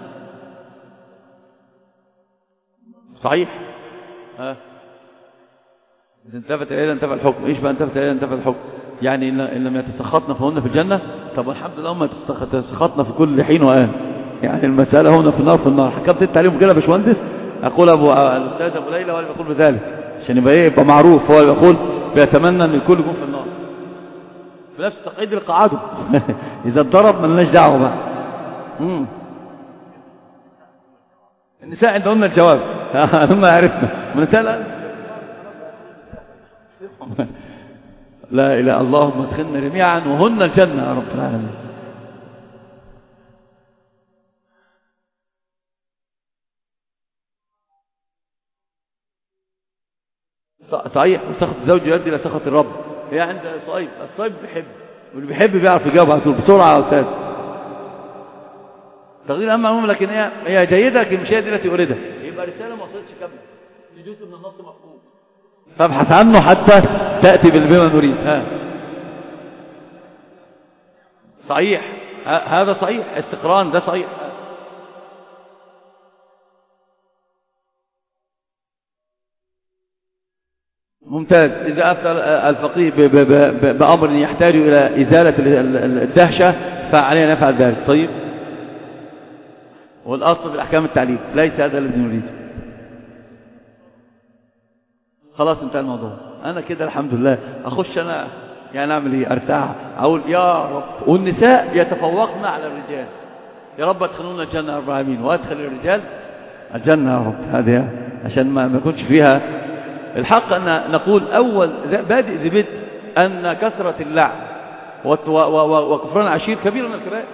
صحيح؟ ها إذا انتفت إليه انتفى الحكم. ايش بقى انتفت إليه انتفى الحكم؟ يعني إن لم يتسخطنا فهن في الجنة. طب الحمد لله هم يتسخطنا في كل حين وآن. يعني المسألة هنا في النار في النار. حكمت انت عليهم كده يا باشمهندس؟ أقول أبو الأستاذ أبو ليلى ولا بيقول بذلك عشان يبقى ايه، يبقى معروف. هو يقول بيتمنى ان الكل يكون في النار بنفس تقعيد القعاده. اذا اتضرب مالناش دعوه بقى. امم النساء عندهن الجواب. هم عرفنا النساء. لا لا اله، اللهم ادخلنا جميعا وهن الجنه يا رب العالمين. صحيح، سخط الزوج يؤدي الى سخط الرب. هي عند صايب، الصايب بيحب، واللي بيحب بيعرف يجاوب على طول بسرعه يا استاذ. تقدير اهم عموما، لكن هي هي جيده، لكن مش هي دي التي اريدها. يبقى رساله ما وصلتش كامله، في جزء من النص مفقود، فابحث عنه حتى تاتي بما نريد. ها صحيح، هذا صحيح، استقران ده صحيح. ممتاز. إذا أفتى الفقيه بأمر يحتاج إلى إزالة الدهشة فعلينا نفعل ذلك. طيب، والأصل في الأحكام التعليل، ليس هذا الذي نريد. خلاص انتهى الموضوع. أنا كده الحمد لله أخش أنا يعني أعمل إيه؟ أرتاح، أقول يا رب. والنساء يتفوقن على الرجال، يا رب ادخلونا الجنة يا رب العالمين، وأدخل الرجال الجنة يا رب. هذه عشان ما يكونش فيها الحق. أن نقول أول بادئ ذي بدء أن كثرة اللعن وكفران العشير كبيرة من الكبائر.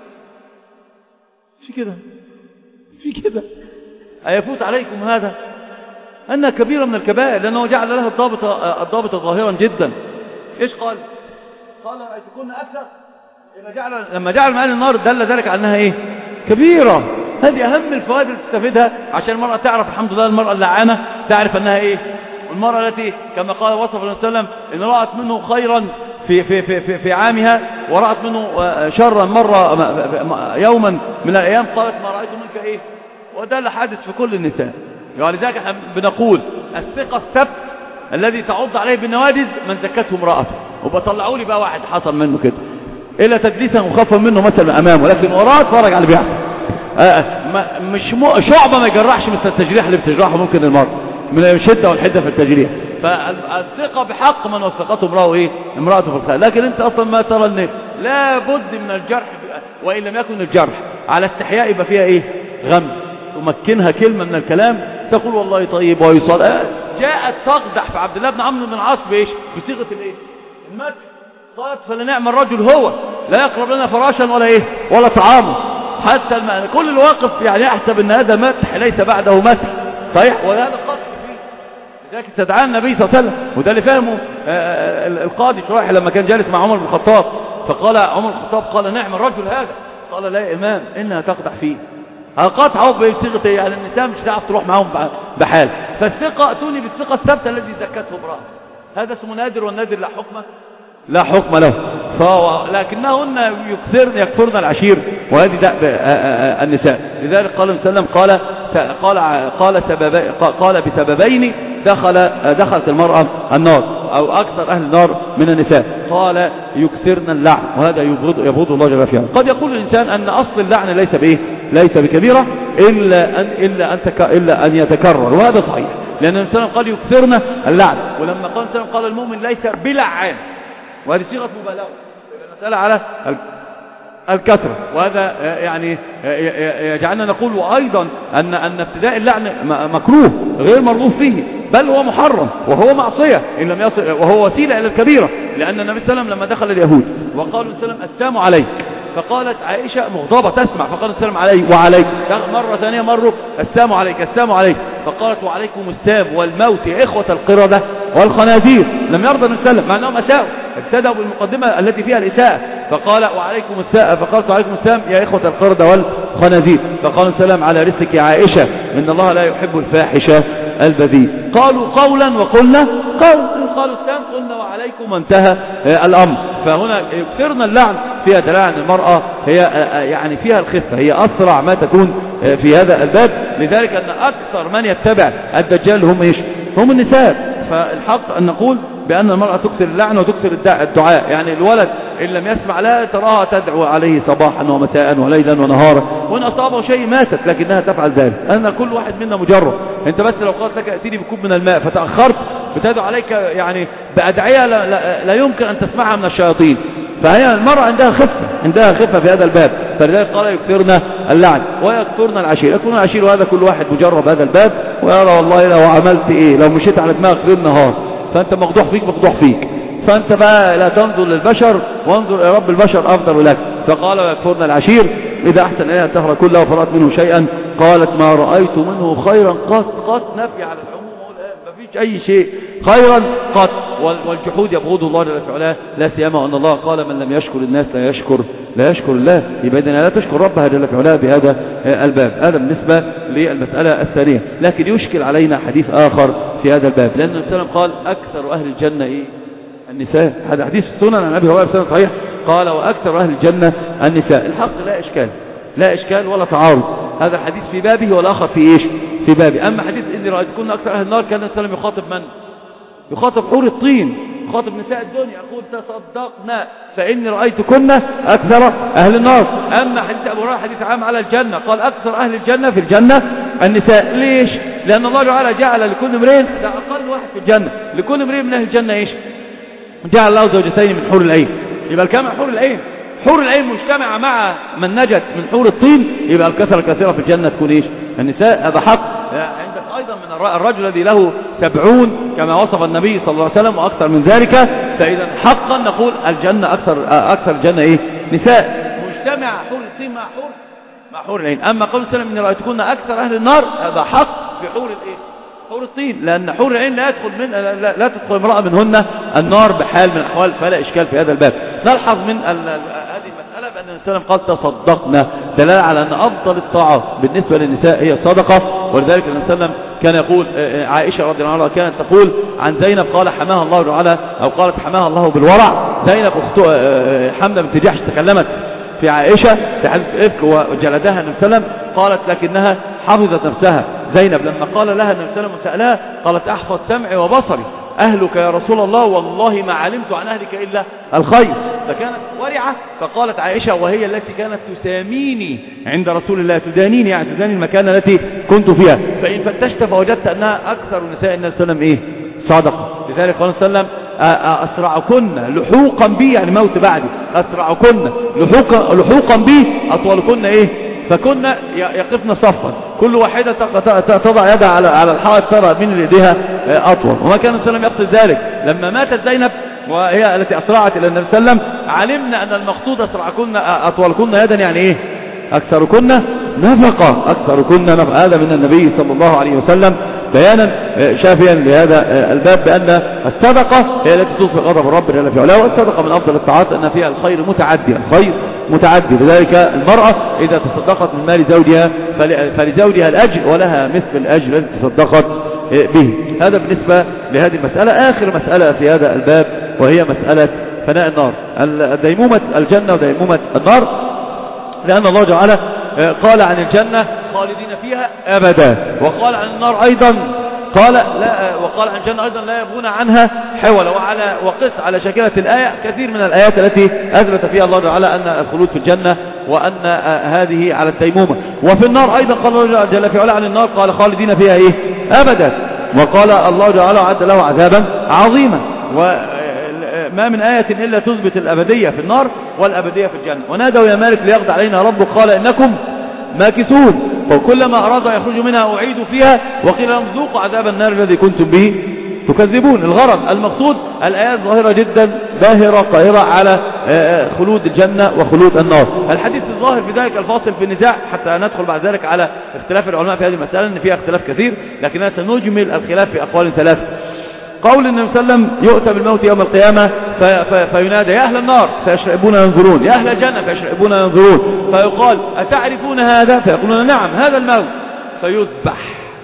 في كده في كده أيفوت عليكم هذا أنها كبيرة من الكبائر، لأنه جعل لها الضابط الضابط ظاهرا جدا. إيش قال؟ قال أيتكون أكثر. لما جعل لما جعل معاني النار دل ذلك عنها إيه؟ كبيرة. هذه أهم الفوائد اللي تستفيدها، عشان المرأة تعرف الحمد لله المرأة اللعانة تعرف أنها إيه. والمرأة التي كما قال وصف الله عليه وسلم إن رأت منه خيرا في, في, في, في, في عامها ورأت منه شرا مرة يوما من الأيام قالت ما رأيت منك إيه. وده اللي حادث في كل النساء. ولذلك احنا بنقول الثقة الثبت الذي تعض عليه بالنواجذ من زكته امرأته. وبطلعوا لي بقى واحد حصل منه كده إلا تدليسا وخافا منه مثلا أمامه، لكن وراه اتفرج على اللي بيحصل. آه مش شعبة ما يجرحش مثل التجريح اللي بتجرحه ممكن المرء من الشدة والحدة في التجريح. فالثقة بحق من وثقته امرأته ايه امرأته في الخير. لكن انت اصلا ما ترى ان لا بد من الجرح، وان لم يكن الجرح على استحياء يبقى فيها ايه غم، تمكنها كلمة من الكلام تقول والله طيب ويصال. آه جاءت تقدح في عبد الله بن عمرو بن العاص بايش بصيغة الايه المدح. قالت فلنعم الرجل هو لا يقرب لنا فراشا ولا ايه ولا طعاما حتى الماء. كل الواقف يعني احسب ان هذا مدح ليس بعده مسح صحيح، وهذا قصد فيه. لذلك استدعى النبي صلى الله عليه وسلم، وده اللي فهمه القاضي شريح لما كان جالس مع عمر بن الخطاب، فقال عمر بن الخطاب قال نعم الرجل هذا، قال لا يا امام انها تقدح فيه. قطعوا بصيغه يعني النساء مش هتعرف تروح معاهم بحال. فالثقه اتوني بالثقه الثابته الذي زكته امراه، هذا اسمه نادر، والنادر لا حكم لا حكم له. لكنهن يكثرن يكفرن العشير، وهذه دأب النساء. لذلك قال النبي صلى الله عليه وسلم قال قال قال سببي قال بسببين دخل دخلت المرأة النار او اكثر اهل النار من النساء. قال يكثرن اللعن، وهذا يبغض يبغض الله جل وعلا. قد يقول الانسان ان اصل اللعن ليس بايه ليس بكبيره الا ان الا ان تك الا ان يتكرر، وهذا صحيح، لان النبي صلى الله عليه وسلم قال يكثرن اللعن. ولما قال النبي قال المؤمن ليس بلعان، وهذه صيغه مبالغه، المساله على الكثرة. وهذا يعني يجعلنا نقول وأيضا أن أن ابتداء اللعن مكروه غير مرغوب فيه، بل هو محرم وهو معصية إن لم يصل، وهو وسيلة إلى الكبيرة. لأن النبي صلى الله عليه وسلم لما دخل اليهود وقالوا السلام السلام عليك، فقالت عائشة مغضبة تسمع، فقال السلام علي وعليك. مرة ثانية مروا السلام عليك السلام عليك، فقالت وعليكم السلام والموت يا إخوة القردة والخنازير. لم يرضى النبي صلى الله عليه وسلم مع أنهم أساءوا، ابتدأوا بالمقدمة التي فيها الإساءة، فقال وعليكم السلام، فقالت وعليكم السلام يا إخوة القردة والخنازير، فقال السلام على رزقك يا عائشة إن الله لا يحب الفاحشة البذيء. قالوا قولا وقلنا قول، قالوا السلام قلنا وعليكم، وانتهى الأمر. فهنا يكثرنا اللعن فيها دلالة عن المرأة هي يعني فيها الخفة، هي أسرع ما تكون في هذا الباب. لذلك أن أكثر من يتبع الدجال هم إيش هم النساء. فالحق أن نقول بأن المرأة تكثر اللعن وتكثر الدعاء. يعني الولد إن لم يسمع لا تراها تدعو عليه صباحا ومساء وليلا ونهارا، وإن أصابه شيء ماتت، لكنها تفعل ذلك. أن كل واحد منا مجرب. أنت بس لو قالت لك ائتني بكوب من الماء فتأخرت بتدعو عليك يعني بأدعية لا, لا, لا يمكن أن تسمعها من الشياطين. فهي المرأة عندها خفة عندها خفة في هذا الباب. فلذلك قال يكثرنا اللعن ويكثرنا العشير. يكون العشير وهذا كل واحد مجرب هذا الباب ويرى والله لو عملت إيه، لو مشيت على دماغك ليل نهار فأنت مقضوح فيك مقضوح فيك. فأنت بقى لا تنظر للبشر وانظر إلى رب البشر أفضل لك. فقال ويكثرنا العشير إذا أحسن إليها الدهر كله وفرأت منه شيئا قالت ما رأيت منه خيرا قط. قط نفي على العموم والآن ما فيش أي شيء خيرا قط. والجحود يبغض الله جل وعلا، لا سيما أن الله قال من لم يشكر الناس لا يشكر لا يشكر الله. يبقى إذن لا تشكر ربها جل وعلا بهذا الباب. هذا بالنسبة للمسألة الثانية. لكن يشكل علينا حديث آخر في هذا الباب، لأن النبي صلى الله عليه وسلم قال أكثر أهل الجنة إيه؟ النساء. هذا حديث السنن عن أبي هريرة بسند صحيح قال وأكثر أهل الجنة النساء. الحق لا إشكال لا إشكال ولا تعارض. هذا الحديث في بابه والآخر في إيش في بابه. أما حديث إني رأيتكن أكثر أهل النار كان النبي صلى الله عليه وسلم يخاطب من؟ يخاطب حور الطين، يخاطب نساء الدنيا، يقول تصدقنا فإني رأيتكن أكثر أهل النار. أما حديث أبو هريرة حديث عام على الجنة، قال أكثر أهل الجنة في الجنة النساء. ليش؟ لأن الله تعالى جعل لكل امرئ، ده أقل واحد في الجنة، لكل امرئ من أهل الجنة إيش؟ جعل الله زوجتين من حور العين. يبقى الكامع حور العين، حور العين مجتمعة مع من نجت من حور الطين، يبقى الكثرة الكثيرة في الجنة تكون إيش؟ النساء. هذا حق. عندك أيضا من الرجل الذي له سبعون كما وصف النبي صلى الله عليه وسلم وأكثر من ذلك. فإذا حقا نقول الجنة أكثر أكثر الجنة إيه؟ نساء مجتمع حور الطين مع حور مع حور العين. أما قول سلم إن رأيتكن أكثر أهل النار، هذا حق في حور الإيه؟ حور الطين، لأن حور العين لا يدخل من لا, لا تدخل امرأة منهن النار بحال من الأحوال، فلا إشكال في هذا الباب. نلحظ من هذه المسألة بأن النبي صلى الله عليه وسلم قال تصدقنا، دلالة على أن أفضل الطاعات بالنسبة للنساء هي الصدقة. ولذلك النبي صلى الله عليه وسلم كان يقول، عائشة رضي الله عنها كانت تقول عن زينب قال حماها الله تعالى، أو قالت حماها الله بالورع زينب أخت حمزة بنت جحش تكلمت في عائشة في حديث إفك وجلدها النبي صلى الله عليه وسلم، قالت لكنها حفظت نفسها. زينب لما قال لها النبي صلى الله عليه وسلم وسألها قالت أحفظ سمعي وبصري، أهلك يا رسول الله والله ما علمت عن أهلك إلا الخير. فكانت ورعة. فقالت عائشة وهي التي كانت تساميني عند رسول الله، تدانيني يعني تداني المكان التي كنت فيها، فإن فتشت فوجدت أنها أكثر نساء النبي صلى الله عليه وسلم إيه صادقة. لذلك قال صلى الله عليه وسلم أسرعكن لحوقا بي يعني موت بعدي، أسرعكن لحوقا, لحوقا بي أطولكن إيه، فكن يقفن صفا كل واحدة تضع يدها على على الحائط ترى من يديها أطول. وما كان النبي صلى الله عليه وسلم يقصد ذلك. لما ماتت زينب وهي التي أسرعت إلى النبي صلى الله عليه وسلم علمنا أن المقصود أسرعكن أطولكن يدا يعني إيه أكثركن نفقة، أكثركن نفقة. هذا من النبي صلى الله عليه وسلم بيانا شافيا لهذا الباب بأن الصدقة هي التي تصفي غضب الرب جل في علاه، والصدقة من أفضل الطاعات أن فيها الخير متعدي، الخير متعدي. لذلك المرأة إذا تصدقت من مال زوجها فلزوجها الأجر ولها مثل الأجر التي تصدقت به. هذا بالنسبة لهذه المسألة. آخر مسألة في هذا الباب وهي مسألة فناء النار، ديمومة الجنة وديمومة النار، لأن الله تعالى قال عن الجنة خالدين فيها أبدا، وقال عن النار أيضا قال لا، وقال عن الجنة أيضا لا يبغون عنها حولا. وعلى وقس على شكلة الآية كثير من الآيات التي أثبت فيها الله تعالى أن الخلود في الجنة وأن هذه على الديمومة. وفي النار أيضا قال الله جل في علاه عن النار قال خالدين فيها إيه أبدا، وقال الله تعالى عد له عذابا عظيما. وما من آية إلا تثبت الأبدية في النار والأبدية في الجنة. ونادوا يا مالك ليقضي علينا ربك قال إنكم ماكثون، وكلما أرادوا يخرجوا منها أعيدوا فيها وقيل لهم ذوقوا عذاب النار الذي كنتم به تكذبون. الغرض المقصود الآيات ظاهرة جدا باهرة قاهرة على خلود الجنة وخلود النار. الحديث الظاهر في ذلك الفاصل في النزاع حتى ندخل بعد ذلك على اختلاف العلماء في هذه المسألة، أن فيها اختلاف كثير لكننا سنجمل الخلاف في أقوال ثلاثة. قول النبي صلى الله عليه وسلم يؤتى بالموت يوم القيامة في في فينادى يا أهل النار فيشربون ينظرون، يا أهل الجنة فيشربون ينظرون، فيقال أتعرفون هذا؟ فيقولون نعم هذا الموت، فيذبح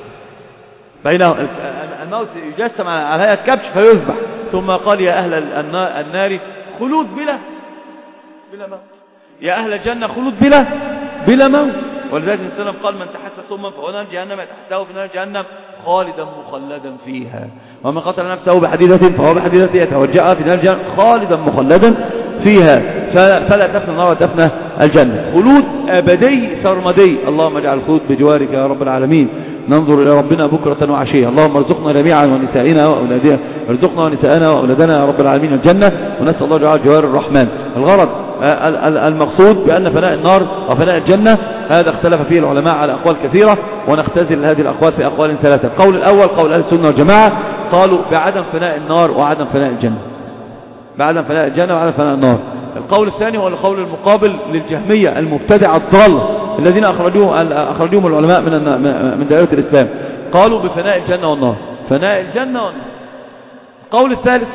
بينهم الموت يجسم على هيئة كبش فيذبح، ثم قال يا أهل النار خلود بلا بلا موت، يا أهل الجنة خلود بلا بلا موت. ولذلك النبي صلى الله عليه وسلم قال من تحسس ثم فهو نار جهنم يتحسه في نار جهنم خالدا مخلدا فيها، ومن قتل نفسه بحديدة فهو بحديدة يتوجأ في نار جهنم خالدا مخلدا فيها، فلا تفنى النار وتفنى الجنة. خلود أبدي سرمدي. اللهم اجعل الخلود بجوارك يا رب العالمين. ننظر إلى ربنا بكرة وعشية. اللهم ارزقنا جميعا ونسائنا وأولادنا، ارزقنا ونسائنا وأولادنا يا رب العالمين الجنة، ونسأل الله جعل جوار الرحمن. الغرض المقصود بأن فناء النار وفناء الجنة هذا اختلف فيه العلماء على أقوال كثيرة، ونختزل هذه الأقوال في أقوال ثلاثة. القول الأول قول أهل السنة والجماعة قالوا بعدم فناء النار وعدم فناء الجنة، بعدم فناء الجنة وعدم فناء النار. القول الثاني هو القول المقابل للجهمية المبتدعة الضالة الذين أخرجوهم أخرجوهم العلماء من من دائرة الإسلام، قالوا بفناء الجنة والنار، فناء الجنة والنار. القول الثالث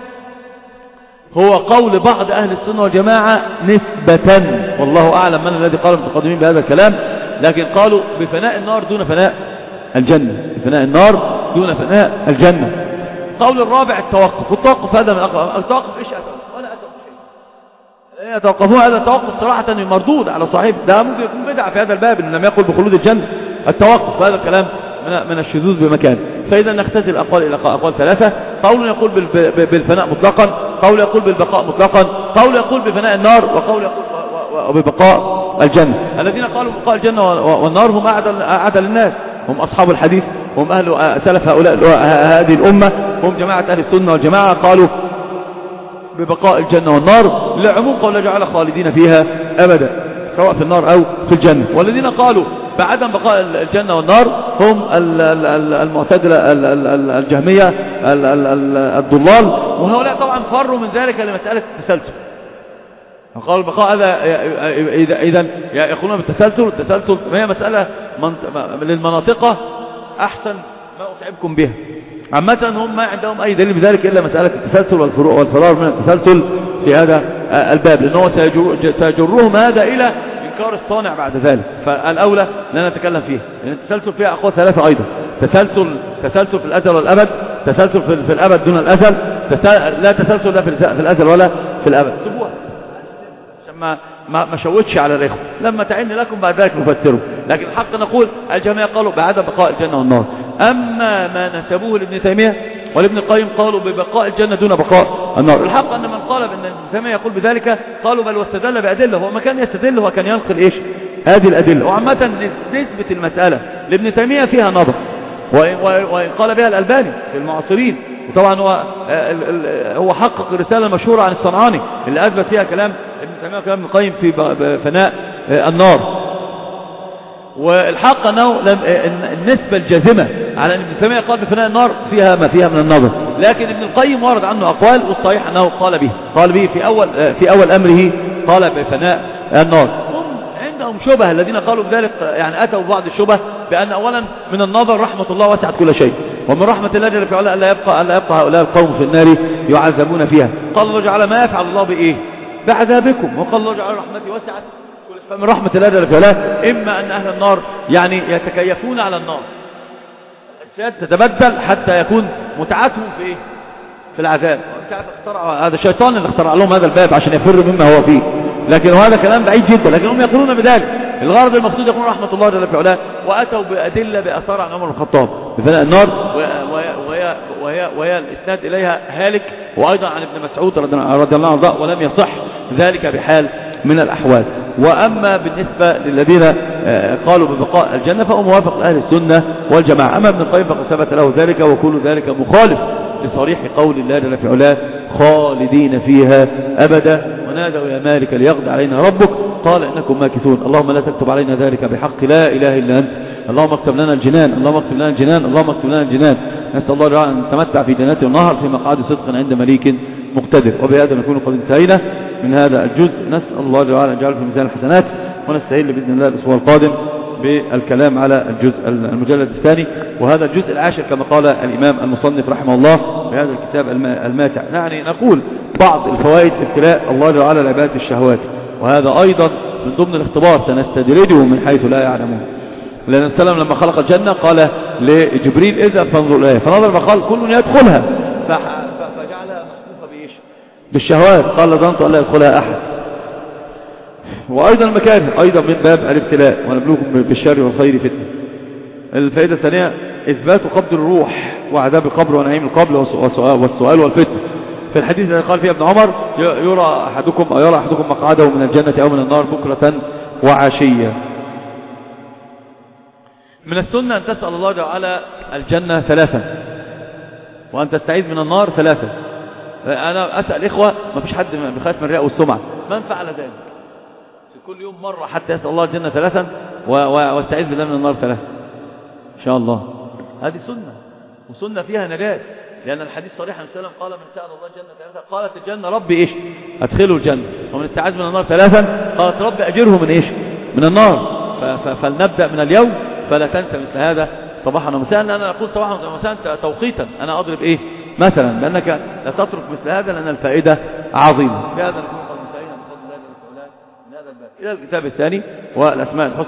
هو قول بعض أهل السنة والجماعة نسبة، والله أعلم من الذي قال المتقدمين بهذا الكلام، لكن قالوا بفناء النار دون فناء الجنة، بفناء النار دون فناء الجنة. القول الرابع التوقف، والتوقف هذا من أقوى التوقف إيش أتوقف ولا أتوقف شيء يتوقفون. هذا التوقف صراحة مردود على صاحب، ده ممكن يكون بدعة في هذا الباب إن لم يقل بخلود الجنة. التوقف هذا الكلام من الشذوذ بمكان. فإذا نختزل الأقوال إلى أقوال ثلاثة، قول يقول بالفناء مطلقا، قول يقول بالبقاء مطلقا، قول يقول بفناء النار، وقول يقول ببقاء الجنة. الذين قالوا ببقاء الجنة والنار هم أعدل الناس، هم أصحاب الحديث، هم أهل سلف هؤلاء هذه الأمة، هم جماعة أهل السنة والجماعة، قالوا ببقاء الجنة والنار لعموم قول جعل خالدين فيها أبدا سواء في النار أو في الجنة. والذين قالوا بعدم بقاء الجنة والنار هم المعتزلة الجهمية الضلال، وهؤلاء طبعا فروا من ذلك لمسألة التسلسل. قالوا البقاء هذا إذا يقولون بالتسلسل، التسلسل هي مسألة للمناطق أحسن ما أتعبكم بها. عامة هم ما عندهم أي دليل بذلك إلا مسألة التسلسل والفرار من التسلسل في هذا الباب، لأنه سيجرهم هذا إلى إنكار الصانع بعد ذلك. فالأولى لا نتكلم فيه، لأن التسلسل فيها أقوال ثلاثة أيضا، تسلسل تسلسل في الأزل والأبد، تسلسل في, في الأبد دون الأزل، لا تسلسل لا في الأزل ولا في الأبد. سبوها عشان ما ما ما شوتش على الإخوة، لما تعين لكم بعد ذلك نفسره. لكن الحق نقول الجميع قالوا بعدم بقاء الجنة والنار. أما ما نسبوه لابن تيمية ولابن القيم قالوا ببقاء الجنة دون بقاء النار. الحق أن من قال بأن ابن تيمية يقول بذلك قالوا بل واستدل بأدلة. هو ما كان يستدل، هو كان ينقل إيش هذه الأدلة. وعامة نسبة المسألة لابن تيمية فيها نظر، وإن قال بها الألباني في المعاصرين. وطبعا هو هو حقق الرسالة المشهورة عن الصنعاني اللي أثبت فيها كلام ابن تيمية وكلام ابن القيم في فناء النار. والحق أنه النسبة الجازمة على أن ابن تيمية قال بفناء النار فيها ما فيها من النظر، لكن ابن القيم ورد عنه أقوال، والصحيح أنه قال به قال به في أول في أول أمره قال بفناء النار. هم عندهم شبه الذين قالوا بذلك، يعني أتوا بعض الشبه بأن أولا من النظر رحمة الله وسعت كل شيء، ومن رحمة الله جل وعلا ألا يبقى ألا يبقى هؤلاء القوم في النار يعذبون فيها. قال الله تعالى ما يفعل الله بإيه بعذابكم، وقال الله تعالى رحمتي وسعت. فمن رحمة الله جل وعلا إما أن أهل النار يعني يتكيفون على النار، الأجساد تتبدل حتى يكون متعتهم في إيه في العذاب. هذا الشيطان اللي اخترع لهم هذا الباب عشان يفروا مما هو فيه، لكن هذا كلام بعيد جدا. لكن هم يقولون بذلك الغرض المقصود يكون رحمة الله جل وعلا، وأتوا بأدلة بأثار عن عمر بن الخطاب بفناء النار، وهي, وهي, وهي الإسناد إليها هالك، وأيضا عن ابن مسعود رضي الله عنه، ولم يصح ذلك بحال من الأحوال. وأما بالنسبة للذين قالوا ببقاء الجنة فهو موافق أهل السنة والجماعة. أما ابن القيم فقد ثبت له ذلك، وكل ذلك مخالف لصريح قول الله جل وعلا خالدين فيها أبدا. ونادوا يا مالك ليقضي علينا ربك قال إنكم ماكثون. اللهم لا تكتب علينا ذلك بحق لا إله إلا أنت. اللهم اكتب لنا الجنان، اللهم اكتب لنا الجنان، اللهم اكتب لنا الجنان. نسأل الله تعالى أن نتمتع في جنات النهر في مقعد صدق عند مليك مقتدر. وبهذا نكون قد انتهينا من هذا الجزء. نسأل الله تعالى أن يجعله في ميزان الحسنات، ونستهل بإذن الله الأسبوع القادم بالكلام على الجزء المجلد الثاني، وهذا الجزء العاشر كما قال الإمام المصنف رحمه الله في هذا الكتاب الماتع. يعني نقول بعض الفوائد ابتلاء الله تعالى العباد بالشهوات، وهذا أيضا من ضمن الاختبار سنستدرجهم من حيث لا يعلمون. لأن السلام لما خلق الجنة قال لجبريل اذهب فانظر إليها، فنظر فقال كل يدخلها، فجعلها مخفوفة بإيش بالشهوات، قال ظننت أن لا يدخلها أحد. وأيضا المكان أيضا من باب الابتلاء، ونبلوكم بالشر والخير فتنة. الفائدة الثانية إثبات قبض الروح وعذاب القبر ونعيم القبر والسؤال والفتنة. في الحديث الذي قال فيه ابن عمر يرى أحدكم أو يرى أحدكم مقعده من الجنة أو من النار بكرة وعشية. من السنة أن تسأل الله تعالى الجنة ثلاثا، وأن تستعيذ من النار ثلاثا. أنا أسأل إخوة ما فيش حد بخاف من الرياء والسمعة، من فعل ذلك كل يوم مرة حتى يسأل الله الجنة ثلاثا واستعيذ بالله من النار ثلاثا إن شاء الله. هذه سنة، وسنة فيها نجاة، لأن الحديث صريح عن السلام قال من سأل الله الجنة ثلاثا قالت الجنة ربي إيش أدخله الجنة، ومن استعاذ من النار ثلاثا قالت ربي أجره من إيش من النار. فلنبدأ من اليوم، فلا تنسى مثل هذا صباحا ومساء. أنا أقول صباحا ومساء توقيتا، أنا أضرب إيه مثلا، لأنك لا تترك مثل هذا لأن الفائدة عظيمة. بهذا نكون قد انتهينا بفضل الله من هذا الباب إلى الكتاب الثاني والأسماء الحسنى.